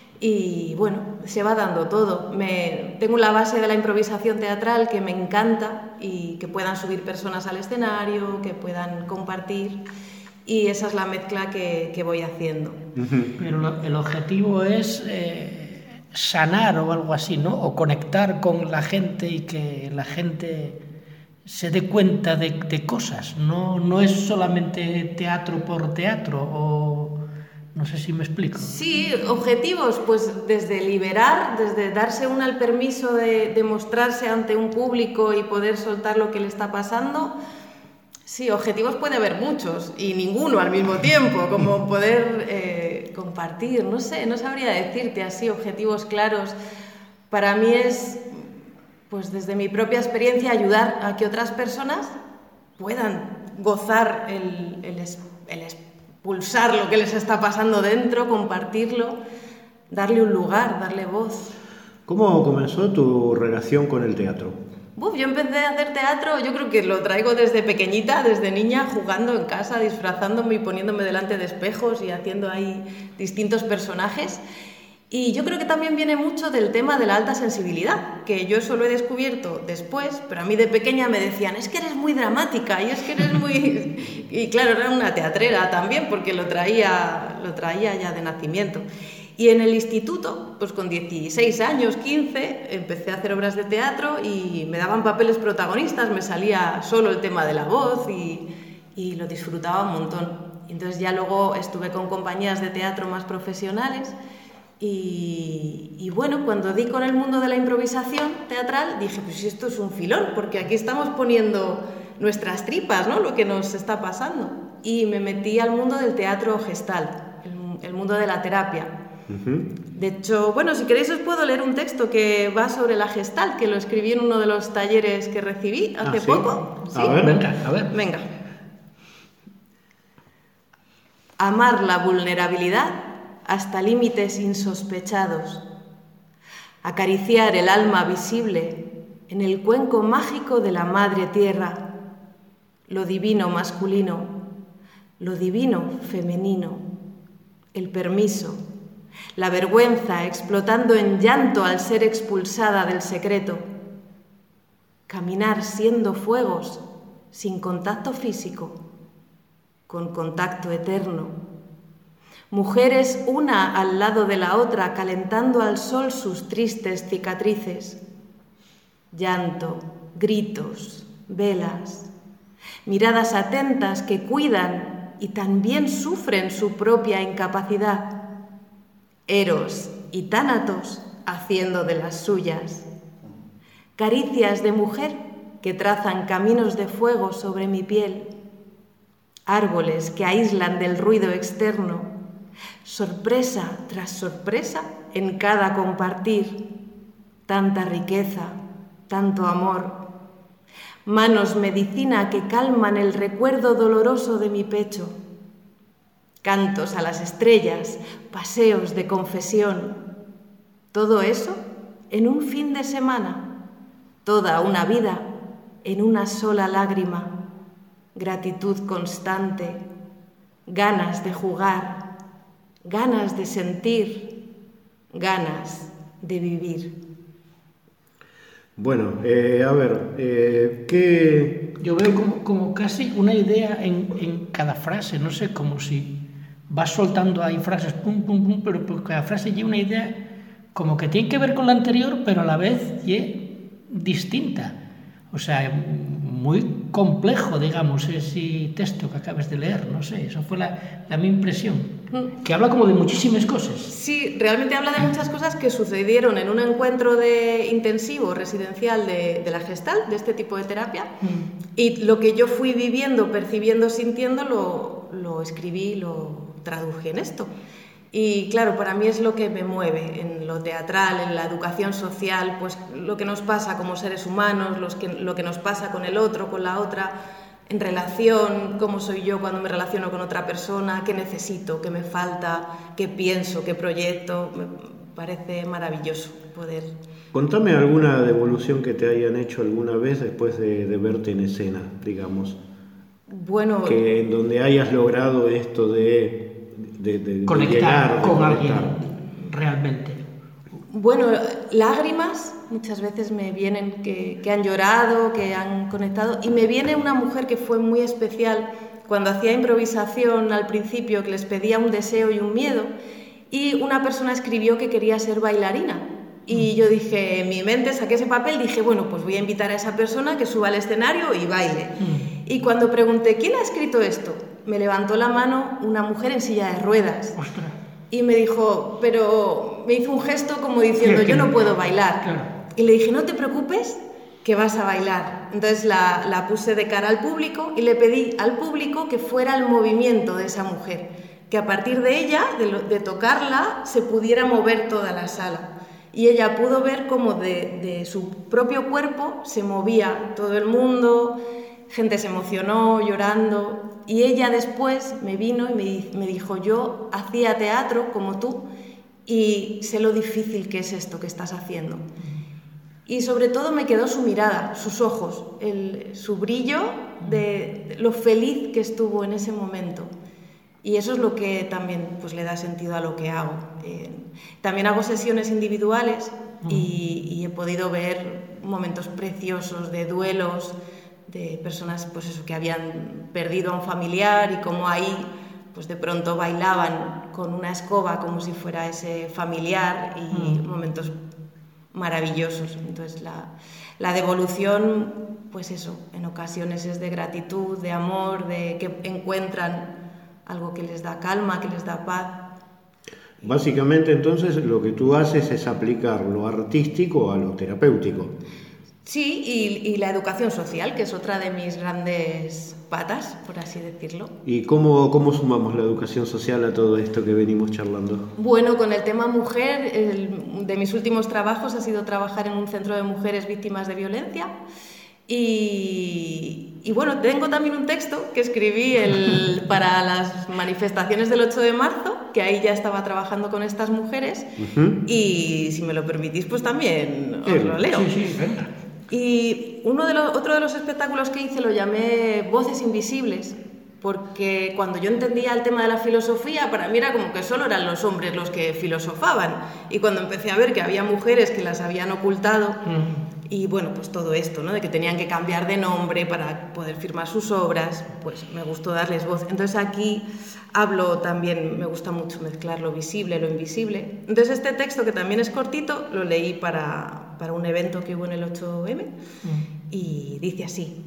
y bueno, se va dando todo. Me, tengo la base de la improvisación teatral que me encanta y que puedan subir personas al escenario, que puedan compartir y esa es la mezcla que, que voy haciendo. Pero lo, el objetivo es... Eh... sanar o algo así, ¿no? O conectar con la gente y que la gente se dé cuenta de, de cosas. No, no es solamente teatro por teatro o... No sé si me explico. Sí, objetivos, pues desde liberar, desde darse uno el permiso de, de mostrarse ante un público y poder soltar lo que le está pasando. Sí, objetivos puede haber muchos y ninguno al mismo tiempo, como poder eh, compartir, no sé, no sabría decirte así objetivos claros. Para mí es, pues desde mi propia experiencia, ayudar a que otras personas puedan gozar el, el, el expulsar lo que les está pasando dentro, compartirlo, darle un lugar, darle voz. ¿Cómo comenzó tu relación con el teatro? Uf, yo empecé a hacer teatro, yo creo que lo traigo desde pequeñita, desde niña, jugando en casa, disfrazándome y poniéndome delante de espejos y haciendo ahí distintos personajes. Y yo creo que también viene mucho del tema de la alta sensibilidad, que yo eso lo he descubierto después, pero a mí de pequeña me decían, es que eres muy dramática y es que eres muy... Y claro, era una teatrera también, porque lo traía, lo traía ya de nacimiento. Y en el instituto, pues con dieciséis años, quince, empecé a hacer obras de teatro y me daban papeles protagonistas, me salía solo el tema de la voz y, y lo disfrutaba un montón. Entonces ya luego estuve con compañías de teatro más profesionales y, y bueno, cuando di con el mundo de la improvisación teatral, dije, pues esto es un filón, porque aquí estamos poniendo nuestras tripas, ¿no? Lo que nos está pasando. Y me metí al mundo del teatro gestal, el, el mundo de la terapia. De hecho, bueno, si queréis os puedo leer un texto que va sobre la Gestalt, que lo escribí en uno de los talleres que recibí hace ah, ¿sí? poco. ¿Sí? A ver, venga, a ver. Venga. Amar la vulnerabilidad hasta límites insospechados. Acariciar el alma visible en el cuenco mágico de la madre tierra. Lo divino masculino, lo divino femenino. El permiso. La vergüenza explotando en llanto al ser expulsada del secreto, caminar siendo fuegos, sin contacto físico, con contacto eterno. Mujeres una al lado de la otra, calentando al sol sus tristes cicatrices. Llanto, gritos, velas, miradas atentas que cuidan y también sufren su propia incapacidad. Eros y Tánatos haciendo de las suyas. Caricias de mujer que trazan caminos de fuego sobre mi piel. Árboles que aíslan del ruido externo. Sorpresa tras sorpresa en cada compartir. Tanta riqueza, tanto amor. Manos medicina que calman el recuerdo doloroso de mi pecho. Cantos a las estrellas, paseos de confesión. Todo eso en un fin de semana. Toda una vida en una sola lágrima. Gratitud constante, ganas de jugar, ganas de sentir, ganas de vivir. Bueno, eh, a ver, eh, ¿qué...? Yo veo como, como casi una idea en, en cada frase, no sé, como si vas soltando ahí frases, pum, pum, pum, pero por cada frase lleva una idea como que tiene que ver con la anterior, pero a la vez es distinta. O sea, muy complejo, digamos, ese texto que acabas de leer, no sé, eso fue la, la mi impresión, que habla como de muchísimas cosas. Sí, realmente habla de muchas cosas que sucedieron en un encuentro de intensivo residencial de, de la Gestalt, de este tipo de terapia, mm. y lo que yo fui viviendo, percibiendo, sintiendo, lo, lo escribí, lo traduje en esto. Y claro, para mí es lo que me mueve en lo teatral, en la educación social, pues lo que nos pasa como seres humanos, los que, lo que nos pasa con el otro, con la otra, en relación, cómo soy yo cuando me relaciono con otra persona, qué necesito, qué me falta, qué pienso, qué proyecto. Me parece maravilloso poder... Contame alguna devolución que te hayan hecho alguna vez después de, de verte en escena, digamos. Bueno... Que en donde hayas logrado esto de... De, de, conectar de llegar, con de alguien realmente. Bueno, lágrimas muchas veces me vienen que, que han llorado, que han conectado, y me viene una mujer que fue muy especial cuando hacía improvisación al principio, que les pedía un deseo y un miedo, y una persona escribió que quería ser bailarina. Y yo dije, en mi mente saqué ese papel, dije, bueno, pues voy a invitar a esa persona que suba al escenario y baile. Mm. Y cuando pregunté, ¿quién ha escrito esto?, me levantó la mano una mujer en silla de ruedas. ¡Ostras! Y me dijo, pero me hizo un gesto como diciendo, yo no puedo bailar. Claro. Y le dije, no te preocupes, que vas a bailar. Entonces la, la puse de cara al público y le pedí al público que fuera el movimiento de esa mujer, que a partir de ella, de, lo, de tocarla, se pudiera mover toda la sala. Y ella pudo ver cómo de, de su propio cuerpo se movía todo el mundo, gente se emocionó, llorando... Y ella después me vino y me, me dijo, yo hacía teatro como tú y sé lo difícil que es esto que estás haciendo. Y sobre todo me quedó su mirada, sus ojos, el, su brillo de, de lo feliz que estuvo en ese momento. Y eso es lo que también pues, le da sentido a lo que hago. Eh, también hago sesiones individuales y, y he podido ver momentos preciosos de duelos, de personas pues eso, que habían perdido a un familiar y como ahí pues de pronto bailaban con una escoba como si fuera ese familiar y mm. momentos maravillosos. Entonces la, la devolución, pues eso, en ocasiones es de gratitud, de amor, de que encuentran algo que les da calma, que les da paz. Básicamente entonces lo que tú haces es aplicar lo artístico a lo terapéutico. Sí, y, y la educación social, que es otra de mis grandes patas, por así decirlo. ¿Y cómo, cómo sumamos la educación social a todo esto que venimos charlando? Bueno, con el tema mujer, el, de mis últimos trabajos ha sido trabajar en un centro de mujeres víctimas de violencia. Y, y bueno, tengo también un texto que escribí el, para las manifestaciones del ocho de marzo, que ahí ya estaba trabajando con estas mujeres. Uh-huh. Y si me lo permitís, pues también os lo leo. Sí, sí, venga. Y uno de los, otro de los espectáculos que hice lo llamé Voces Invisibles, porque cuando yo entendía el tema de la filosofía, para mí era como que solo eran los hombres los que filosofaban. Y cuando empecé a ver que había mujeres que las habían ocultado mm. Y bueno, pues todo esto, ¿no? De que tenían que cambiar de nombre para poder firmar sus obras, pues me gustó darles voz. Entonces aquí hablo también, me gusta mucho mezclar lo visible, lo invisible. Entonces este texto, que también es cortito, lo leí para, para un evento que hubo en el ocho eme mm. y dice así: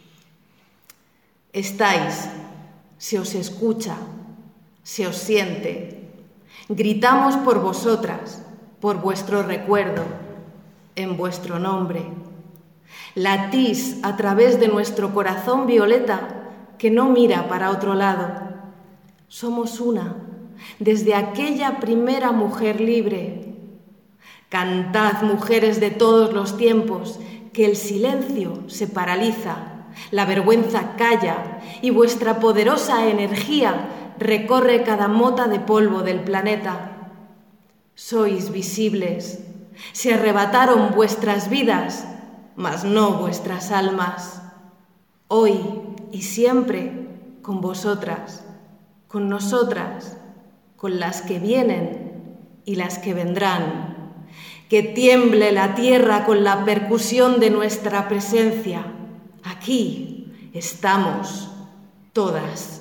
estáis, se os escucha, se os siente, gritamos por vosotras, por vuestro recuerdo, en vuestro nombre. Latís a través de nuestro corazón violeta que no mira para otro lado. Somos una, desde aquella primera mujer libre. Cantad, mujeres de todos los tiempos, que el silencio se paraliza, la vergüenza calla y vuestra poderosa energía recorre cada mota de polvo del planeta. Sois visibles. Se arrebataron vuestras vidas, mas no vuestras almas. Hoy y siempre con vosotras, con nosotras, con las que vienen y las que vendrán. Que tiemble la tierra con la percusión de nuestra presencia. Aquí estamos todas.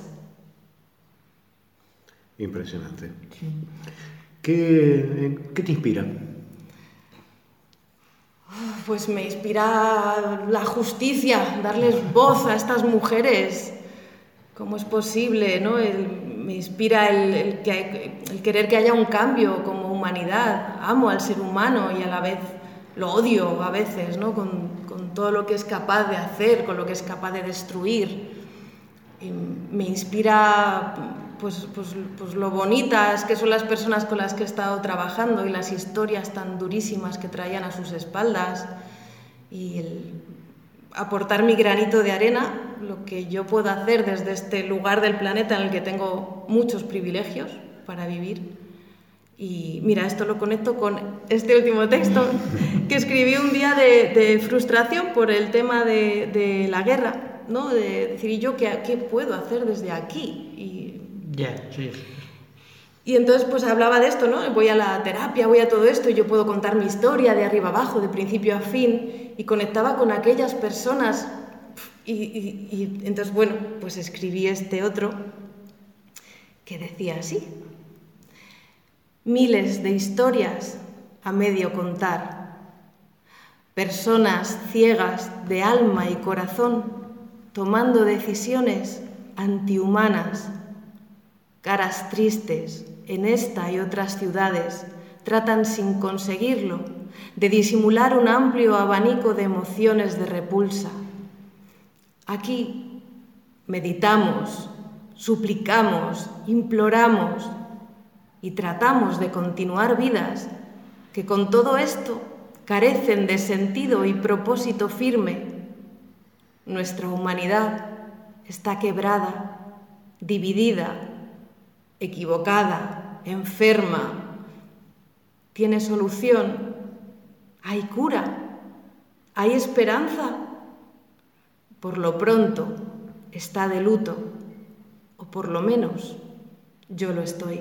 Impresionante. ¿Qué, qué te inspira? Pues me inspira la justicia, darles voz a estas mujeres. ¿Cómo es posible, no? El, me inspira el, el, que, el querer que haya un cambio como humanidad. Amo al ser humano y a la vez lo odio a veces, ¿no? Con, con todo lo que es capaz de hacer, con lo que es capaz de destruir. Y me inspira pues, pues, pues lo bonitas que son las personas con las que he estado trabajando y las historias tan durísimas que traían a sus espaldas, y el aportar mi granito de arena, lo que yo puedo hacer desde este lugar del planeta en el que tengo muchos privilegios para vivir. Y mira, esto lo conecto con este último texto que escribí un día de, de frustración por el tema de, de la guerra, ¿no? De decir, ¿y yo qué, qué puedo hacer desde aquí? Y, yeah, sí. y entonces pues hablaba de esto, ¿no? Voy a la terapia, voy a todo esto y yo puedo contar mi historia de arriba abajo, de principio a fin, y conectaba con aquellas personas. Y, y, y entonces, bueno, pues escribí este otro que decía así: miles de historias a medio contar, personas ciegas de alma y corazón tomando decisiones antihumanas, caras tristes en esta y otras ciudades tratan sin conseguirlo de disimular un amplio abanico de emociones de repulsa. Aquí meditamos, suplicamos, imploramos y tratamos de continuar vidas que con todo esto carecen de sentido y propósito firme. Nuestra humanidad está quebrada, dividida, equivocada, enferma. ¿Tiene solución? ¿Hay cura? ¿Hay esperanza? Por lo pronto está de luto, o por lo menos yo lo estoy.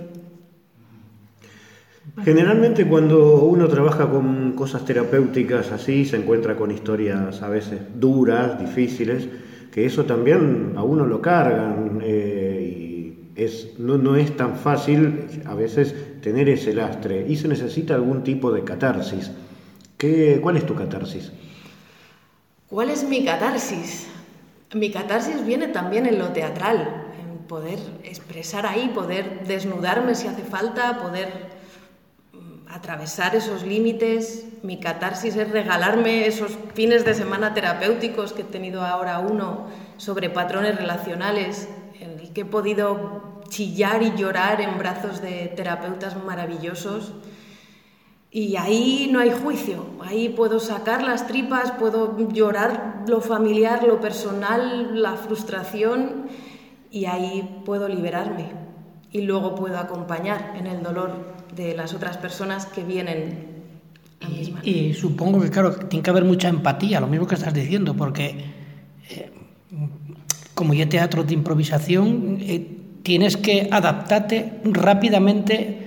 Generalmente cuando uno trabaja con cosas terapéuticas así, se encuentra con historias a veces duras, difíciles, que eso también a uno lo cargan, eh, y es, no, no es tan fácil a veces tener ese lastre, y se necesita algún tipo de catarsis. ¿Qué, ¿Cuál es tu catarsis? ¿Cuál es mi catarsis? Mi catarsis viene también en lo teatral, en poder expresar ahí, poder desnudarme si hace falta, poder atravesar esos límites. Mi catarsis es regalarme esos fines de semana terapéuticos que he tenido ahora uno sobre patrones relacionales, en el que he podido chillar y llorar en brazos de terapeutas maravillosos. Y ahí no hay juicio, ahí puedo sacar las tripas, puedo llorar lo familiar, lo personal, la frustración, y ahí puedo liberarme. Y luego puedo acompañar en el dolor de las otras personas que vienen a mis manos. Y, y supongo que, claro, tiene que haber mucha empatía, lo mismo que estás diciendo, porque eh, como ya teatro de improvisación, eh, tienes que adaptarte rápidamente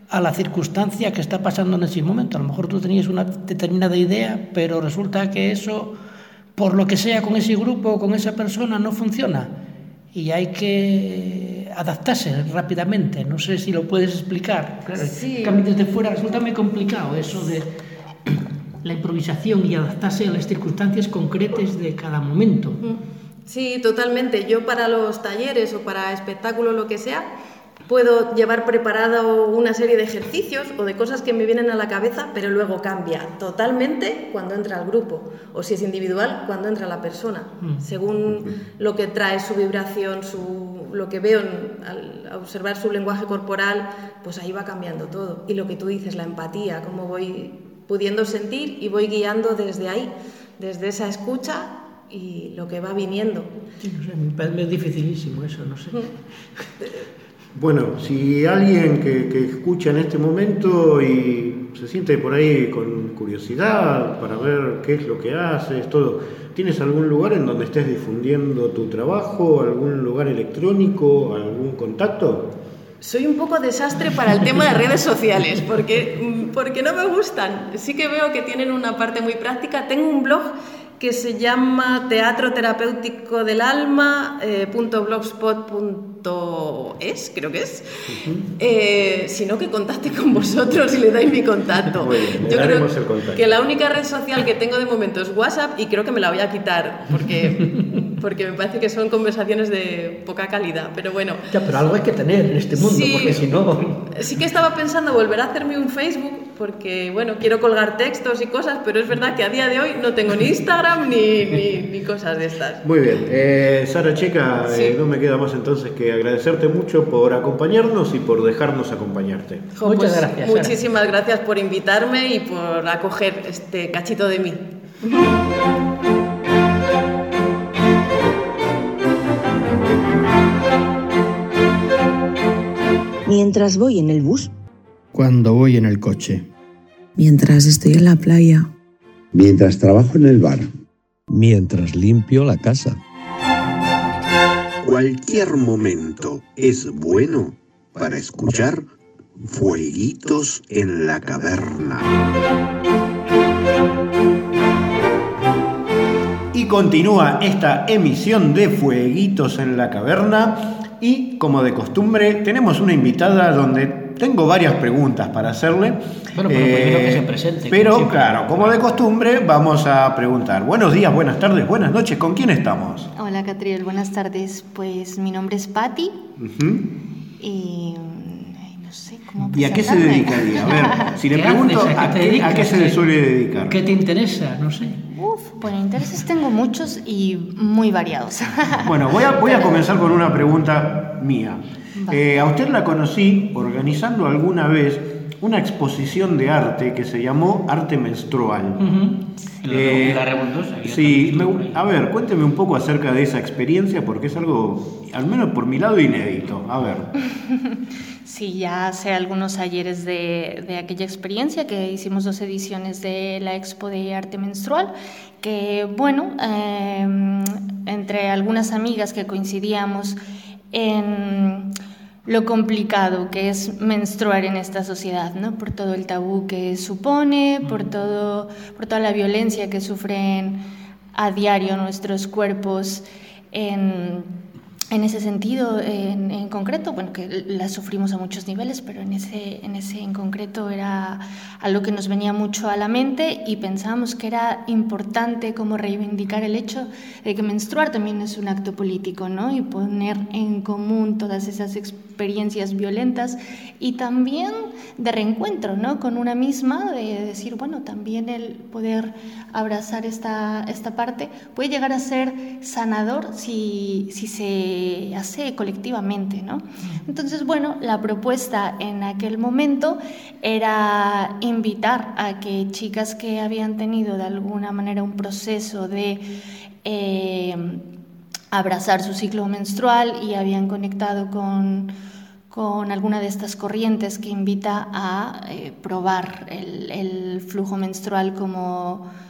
a la circunstancia que está pasando en ese momento. A lo mejor tú tenías una determinada idea, pero resulta que eso, por lo que sea, con ese grupo, con esa persona, no funciona. Y hay que adaptarse rápidamente. No sé si lo puedes explicar. Claro, sí. A mí desde fuera resulta muy complicado eso de la improvisación y adaptarse a las circunstancias concretas de cada momento. Sí, totalmente. Yo para los talleres o para espectáculos, lo que sea, puedo llevar preparado una serie de ejercicios o de cosas que me vienen a la cabeza, pero luego cambia totalmente cuando entra el grupo, o si es individual, cuando entra la persona, mm. según lo que trae su vibración, su, lo que veo en, al observar su lenguaje corporal, pues ahí va cambiando todo. Y lo que tú dices, la empatía, cómo voy pudiendo sentir y voy guiando desde ahí, desde esa escucha y lo que va viniendo. Sí, no sé, me parece dificilísimo eso, no sé. Bueno, si alguien que, que escucha en este momento y se siente por ahí con curiosidad para ver qué es lo que haces, todo, ¿tienes algún lugar en donde estés difundiendo tu trabajo, algún lugar electrónico, algún contacto? Soy un poco desastre para el tema de redes sociales, porque, porque no me gustan. Sí que veo que tienen una parte muy práctica. Tengo un blog que se llama teatro terapéutico del alma punto blogspot punto es, creo que es. Uh-huh. Eh, si no, que contacte con vosotros y le dais mi contacto. Muy bien, yo creo el contacto. Que la única red social que tengo de momento es WhatsApp y creo que me la voy a quitar porque, porque me parece que son conversaciones de poca calidad, pero bueno. Ya, pero algo hay que tener en este mundo, sí, porque si no... Sí que estaba pensando volver a hacerme un Facebook porque, bueno, quiero colgar textos y cosas, pero es verdad que a día de hoy no tengo ni Instagram ni, ni, ni cosas de estas. Muy bien. Eh, Sara Checa, sí. eh, no me queda más entonces que agradecerte mucho por acompañarnos y por dejarnos acompañarte. Jo, Muchas pues, gracias. Muchísimas Sara. gracias por invitarme y por acoger este cachito de mí. Mientras voy en el bus. Cuando voy en el coche. Mientras estoy en la playa. Mientras trabajo en el bar. Mientras limpio la casa. Cualquier momento es bueno para escuchar Fueguitos en la Caverna. Y continúa esta emisión de Fueguitos en la Caverna y, como de costumbre, tenemos una invitada donde tengo varias preguntas para hacerle. Bueno, pero eh, primero que se presente. Pero, claro, como de costumbre, vamos a preguntar. Buenos días, buenas tardes, buenas noches. ¿Con quién estamos? Hola, Catriel. Buenas tardes. Pues mi nombre es Patti. Uh-huh. Y no sé cómo ¿Y a qué se dedicaría? A ver, si le pregunto, haces? ¿A, ¿a, qué qué, dedicas? ¿a qué se le suele dedicar? ¿Qué te interesa? No sé. Uf, bueno, intereses tengo muchos y muy variados. Bueno, voy a, voy a comenzar con una pregunta mía. Eh, a usted la conocí organizando alguna vez una exposición de arte que se llamó Arte Menstrual. Uh-huh. Eh, la Rebondosa. Sí, me, a ver, cuénteme un poco acerca de esa experiencia porque es algo, al menos por mi lado, inédito. A ver. Sí, ya hace algunos ayeres de, de aquella experiencia que hicimos dos ediciones de la Expo de Arte Menstrual, que bueno, eh, entre algunas amigas que coincidíamos en lo complicado que es menstruar en esta sociedad, ¿no? Por todo el tabú que supone, por todo, por toda la violencia que sufren a diario nuestros cuerpos en En ese sentido, en, en concreto, bueno, que la sufrimos a muchos niveles, pero en ese, en ese en concreto era algo que nos venía mucho a la mente y pensábamos que era importante como reivindicar el hecho de que menstruar también es un acto político, ¿no? Y poner en común todas esas experiencias violentas y también de reencuentro, ¿no? Con una misma, de decir, bueno, también el poder abrazar esta, esta parte puede llegar a ser sanador si, si se hace colectivamente, ¿no? Entonces, bueno, la propuesta en aquel momento era invitar a que chicas que habían tenido de alguna manera un proceso de eh, abrazar su ciclo menstrual y habían conectado con, con alguna de estas corrientes que invita a eh, probar el, el flujo menstrual como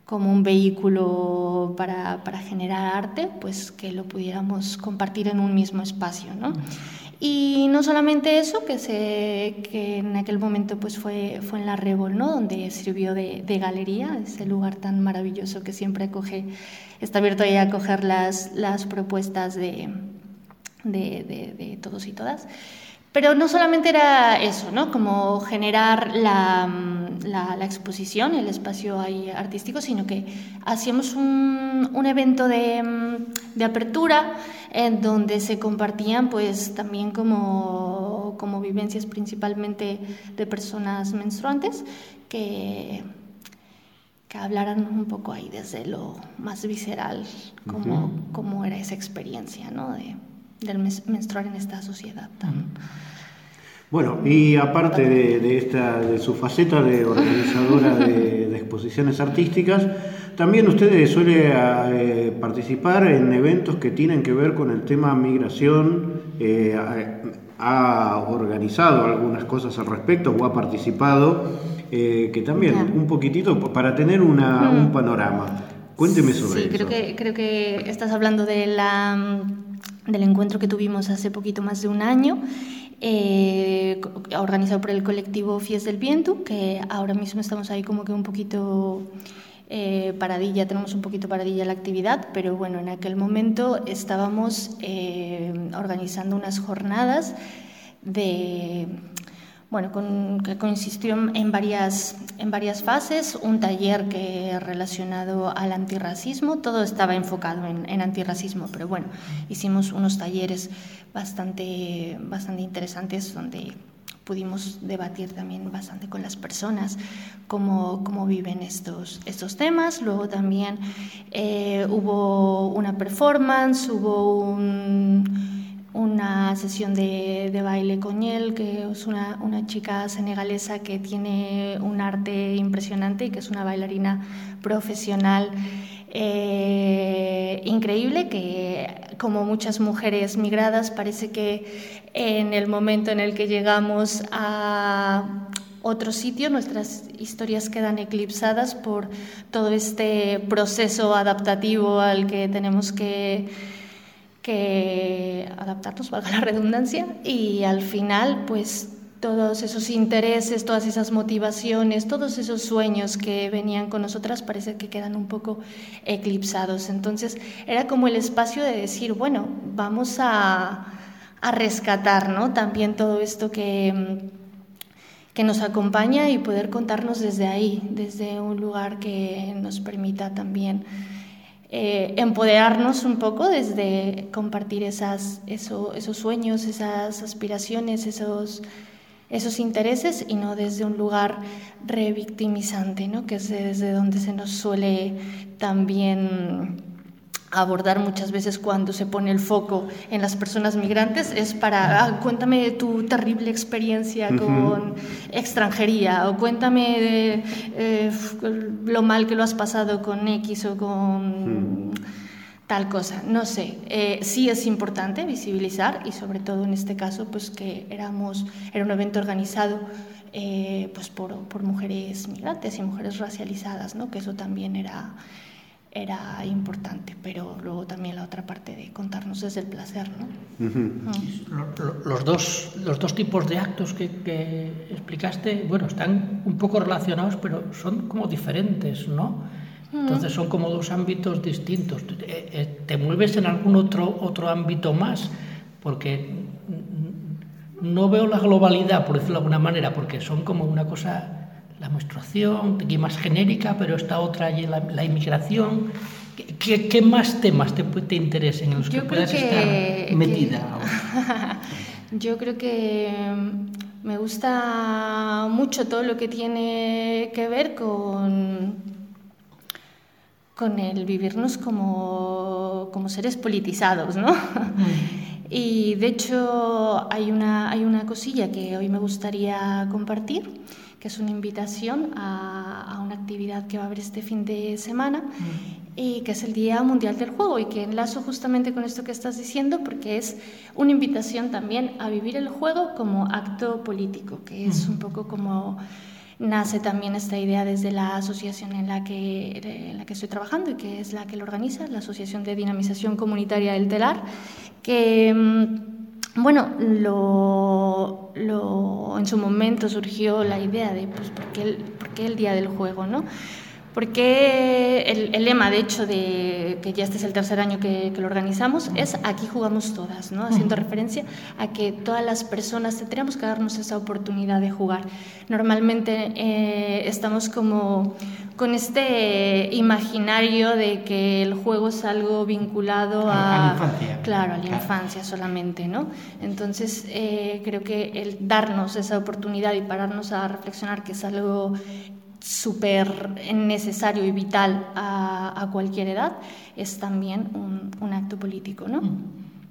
como un vehículo para, para generar arte, pues que lo pudiéramos compartir en un mismo espacio, ¿no? Y no solamente eso, que, se, que en aquel momento pues fue, fue en la Revol, ¿no? Donde sirvió de, de galería, ese lugar tan maravilloso que siempre acoge, está abierto ahí a acoger las, las propuestas de, de, de, de todos y todas. Pero no solamente era eso, ¿no? Como generar la, la, la exposición, el espacio ahí artístico, sino que hacíamos un, un evento de, de apertura en donde se compartían pues también como, como vivencias principalmente de personas menstruantes que, que hablaran un poco ahí desde lo más visceral, como, uh-huh. cómo era esa experiencia, ¿no? De, del menstruar en esta sociedad tan... Bueno, y aparte de, de, esta, de su faceta de organizadora de, de exposiciones artísticas, también usted suele eh, participar en eventos que tienen que ver con el tema migración, eh, ha, ha organizado algunas cosas al respecto o ha participado, eh, que también yeah. un poquitito para tener una, mm. un panorama. Cuénteme sobre sí, eso. Creo que, creo que estás hablando de la... del encuentro que tuvimos hace poquito más de un año, eh, organizado por el colectivo Fies del Viento, que ahora mismo estamos ahí como que un poquito eh, paradilla, tenemos un poquito paradilla la actividad, pero bueno, en aquel momento estábamos eh, organizando unas jornadas de... Bueno, con, que consistió en varias, en varias fases, un taller que relacionado al antirracismo, todo estaba enfocado en, en antirracismo, pero bueno, hicimos unos talleres bastante, bastante interesantes donde pudimos debatir también bastante con las personas cómo, cómo viven estos, estos temas. Luego también eh, hubo una performance, hubo un... una sesión de, de baile con él, que es una, una chica senegalesa que tiene un arte impresionante y que es una bailarina profesional eh, increíble, que como muchas mujeres migradas parece que en el momento en el que llegamos a otro sitio nuestras historias quedan eclipsadas por todo este proceso adaptativo al que tenemos que que adaptarnos, valga la redundancia, y al final pues todos esos intereses, todas esas motivaciones, todos esos sueños que venían con nosotras parece que quedan un poco eclipsados. Entonces era como el espacio de decir, bueno, vamos a, a rescatar, ¿no? También todo esto que, que nos acompaña y poder contarnos desde ahí, desde un lugar que nos permita también Eh, empoderarnos un poco desde compartir esas, eso, esos sueños, esas aspiraciones, esos, esos intereses y no desde un lugar revictimizante, ¿no? Que es desde donde se nos suele también abordar muchas veces cuando se pone el foco en las personas migrantes, es para, ah, cuéntame tu terrible experiencia uh-huh. con extranjería, o cuéntame de, eh, lo mal que lo has pasado con X o con uh-huh. tal cosa, no sé. Eh, sí es importante visibilizar, y sobre todo en este caso pues que éramos, era un evento organizado eh, pues por, por mujeres migrantes y mujeres racializadas, ¿no? Que eso también era... era importante, pero luego también la otra parte de contarnos desde el placer, ¿no? Uh-huh. Uh-huh. Los dos, los dos tipos de actos que, que explicaste, bueno, están un poco relacionados, pero son como diferentes, ¿no? Uh-huh. Entonces son como dos ámbitos distintos. ¿Te, te mueves en algún otro, otro ámbito más? Porque no veo la globalidad, por decirlo de alguna manera, porque son como una cosa... la menstruación, aquí más genérica, pero esta otra, la, la inmigración. ¿Qué, qué más temas te, te interesen en los que puedas que, estar metida? Que, yo creo que me gusta mucho todo lo que tiene que ver con, con el vivirnos como, como seres politizados, ¿no? Mm. Y de hecho hay una, hay una cosilla que hoy me gustaría compartir, que es una invitación a, a una actividad que va a haber este fin de semana, mm. y que es el Día Mundial del Juego, y que enlazo justamente con esto que estás diciendo, porque es una invitación también a vivir el juego como acto político, que es mm. un poco como nace también esta idea desde la asociación en la que, en la que estoy trabajando y que es la que lo organiza, la Asociación de Dinamización Comunitaria del Telar, que, bueno, lo, lo, en su momento surgió la idea de, pues, ¿por qué el, por qué el Día del Juego, ¿no? Porque el, el lema, de hecho, de que ya este es el tercer año que, que lo organizamos, es aquí jugamos todas, ¿no? Haciendo referencia a que todas las personas tendríamos que darnos esa oportunidad de jugar. Normalmente eh, estamos como con este imaginario de que el juego es algo vinculado a, a la infancia. Claro, a la claro. infancia solamente, ¿no? Entonces, eh, creo que el darnos esa oportunidad y pararnos a reflexionar que es algo súper necesario y vital a, a cualquier edad, es también un, un acto político, ¿no? Mm.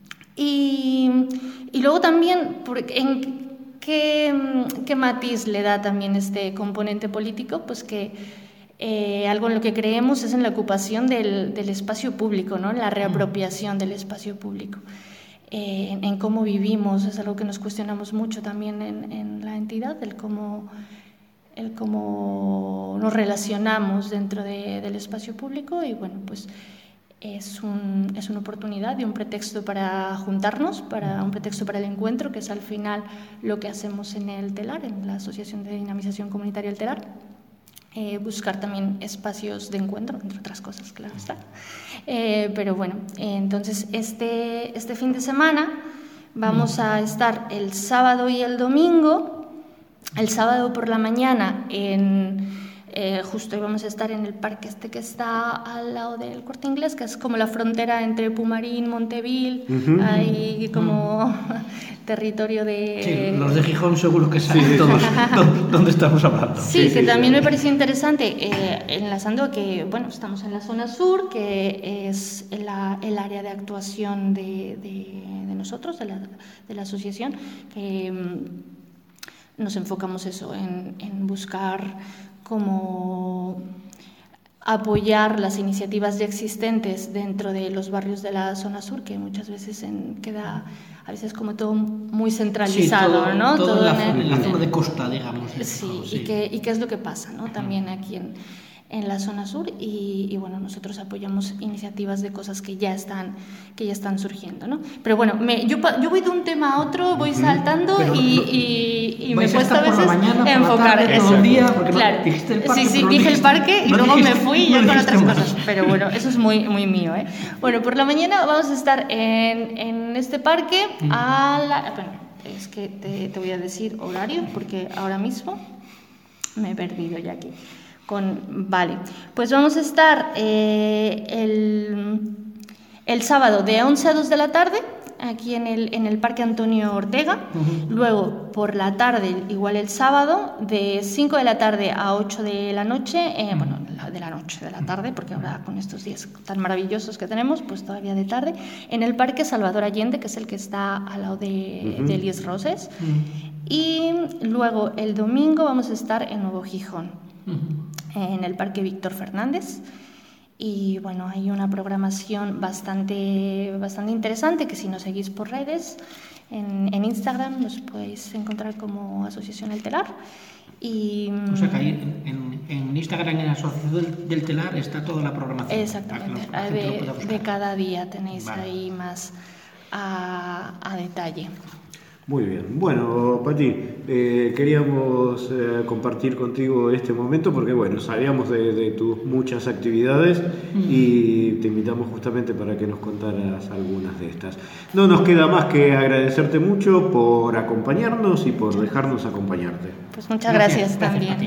Y, y luego también, ¿en qué, qué matiz le da también este componente político? Pues que eh, algo en lo que creemos es en la ocupación del, del espacio público, ¿no? La reapropiación mm. del espacio público. Eh, en, en cómo vivimos, es algo que nos cuestionamos mucho también en, en la entidad, el cómo... el cómo nos relacionamos dentro de, del espacio público y bueno, pues es, un, es una oportunidad y un pretexto para juntarnos, para un pretexto para el encuentro, que es al final lo que hacemos en el Telar, en la Asociación de Dinamización Comunitaria del Telar. Eh, buscar también espacios de encuentro, entre otras cosas, claro está. Eh, pero bueno, eh, entonces este, este fin de semana vamos a estar el sábado y el domingo. El sábado por la mañana, en, eh, justo íbamos a estar en el parque este que está al lado del Corte Inglés, que es como la frontera entre Pumarín, Montevil, uh-huh. Hay como uh-huh. territorio de... Sí, los de Gijón seguro que saben sí, todos dónde, dónde estamos hablando. Sí, sí que sí, también sí. Me pareció interesante, eh, enlazando a que, bueno, estamos en la zona sur, que es la, el área de actuación de, de, de nosotros, de la, de la asociación, que... nos enfocamos eso en, en buscar cómo apoyar las iniciativas ya existentes dentro de los barrios de la zona sur, que muchas veces en, queda a veces como todo muy centralizado, sí, todo, ¿no? Todo, todo en, la, en, en la en, zona de costa, digamos. Sí, todo, sí. Y, que, y qué es lo que pasa, ¿no? También aquí en, en la zona sur y, y bueno, nosotros apoyamos iniciativas de cosas que ya están, que ya están surgiendo, ¿no? Pero bueno, me, yo, yo voy de un tema a otro, voy saltando pero, y, y, y me cuesta a, a veces mañana, enfocar tarde, eso. Todo el día, porque claro. No, dijiste el parque, sí, sí, no dije dijiste, el parque y no luego dijiste, me fui no ya con otras más. cosas. Pero bueno, eso es muy, muy mío, ¿eh? Bueno, por la mañana vamos a estar en, en este parque mm. a la... Bueno, es que te, te voy a decir horario porque ahora mismo me he perdido ya aquí. Con, vale, pues vamos a estar eh, el, el sábado de once a dos de la tarde aquí en el, en el Parque Antonio Ortega. Uh-huh. Luego por la tarde, igual el sábado, de cinco de la tarde a ocho de la noche, eh, uh-huh. bueno, de la noche, de la tarde, porque ahora con estos días tan maravillosos que tenemos, pues todavía de tarde, en el Parque Salvador Allende, que es el que está al lado de, uh-huh. de Elías Roses. Uh-huh. Y luego el domingo vamos a estar en Nuevo Gijón. Uh-huh. En el Parque Víctor Fernández y bueno, hay una programación bastante, bastante interesante que si nos seguís por redes en, en Instagram nos podéis encontrar como Asociación El Telar y, o sea que ahí en, en, en Instagram en la Asociación del Telar está toda la programación exactamente, de, de cada día tenéis vale. Ahí más a, a detalle. Muy bien. Bueno, Pati, eh, queríamos eh, compartir contigo este momento porque, bueno, sabíamos de, de tus muchas actividades uh-huh. y te invitamos justamente para que nos contaras algunas de estas. No nos queda más que agradecerte mucho por acompañarnos y por dejarnos acompañarte. Pues muchas gracias, gracias también.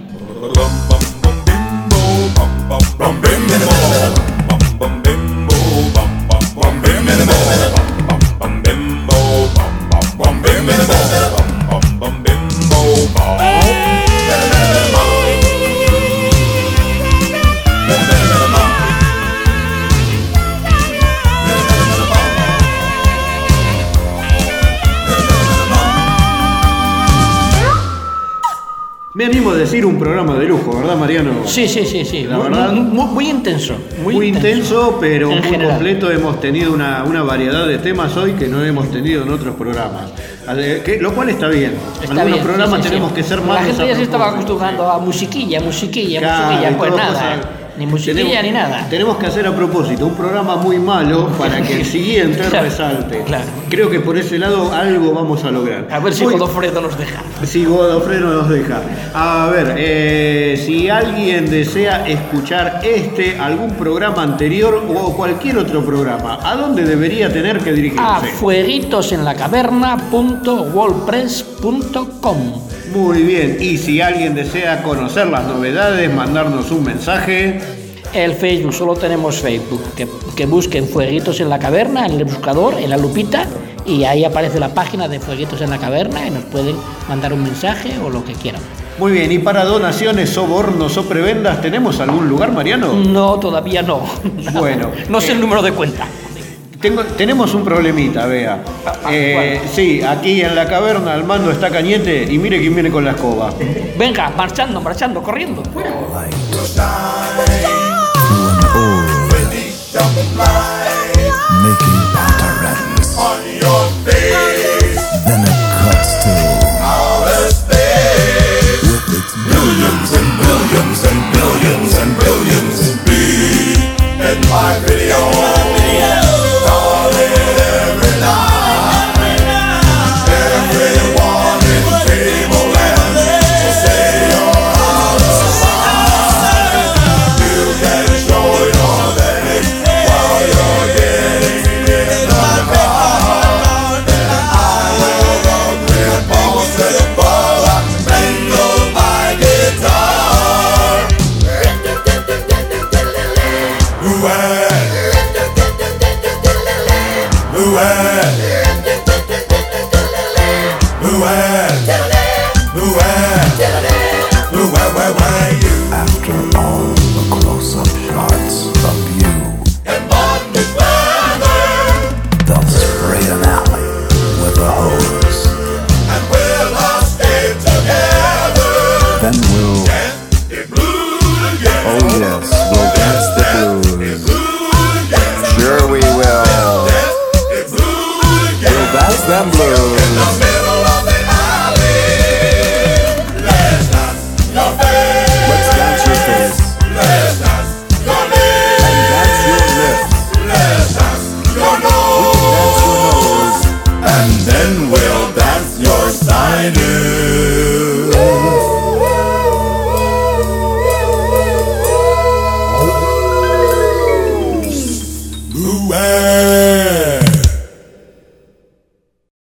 Me animo a decir un programa de lujo, ¿verdad, Mariano? Sí, sí, sí, sí. La muy, verdad, muy, muy intenso. Muy, muy intenso, intenso, pero en muy general. completo. Hemos tenido una, una variedad de temas hoy que no hemos tenido en otros programas. Que, lo cual está bien. Está Algunos bien, programas sí, sí, tenemos sí. que ser más. La gente ya se estaba acostumbrando a musiquilla, musiquilla, claro, musiquilla. Pues nada, cosas, ni musiquilla tenemos, ni nada. Tenemos que hacer a propósito un programa muy malo para que el siguiente claro, resalte. Claro. Creo que por ese lado algo vamos a lograr. A ver si Hoy, Godofredo nos deja. Si Godofredo nos deja. A ver, eh, si alguien desea escuchar este, algún programa anterior o cualquier otro programa, ¿a dónde debería tener que dirigirse? A fueguitosenlacaverna punto wordpress punto com. Muy bien, y si alguien desea conocer las novedades, mandarnos un mensaje. El Facebook, solo tenemos Facebook, que, que busquen Fueguitos en la Caverna en el buscador, en la lupita, y ahí aparece la página de Fueguitos en la Caverna y nos pueden mandar un mensaje o lo que quieran. Muy bien, y para donaciones, sobornos o prebendas, ¿tenemos algún lugar, Mariano? No, todavía no. Bueno. No sé eh, el número de cuenta. Tengo, tenemos un problemita, vea. Eh, sí, aquí en la caverna el mando está Cañete y mire quién viene con la escoba. Venga, marchando, marchando, corriendo. Making patterns on your face. Then it cuts to outer space with its billions and billions and billions and billions of bees. In my video, darling, every night, everyone in Tableland will say you're out of sight. You can show your leg while you're getting in the car, and I will rock repulsible and mingle my guitar. Ooh-ah. After all the close-up shots of you and Bobby's father, they'll spray an alley with a hose, and we'll all stay together. Then we'll dance the blues again. Oh yes, we'll dance the blues. Sure we will. We'll dance them blues. In the middle of the alley. Let's dance your face. Let's dance your face. Let's dance your lips. And dance your lips. Let's dance your nose. We can dance your nose. And then we'll dance your sinus. Ooh,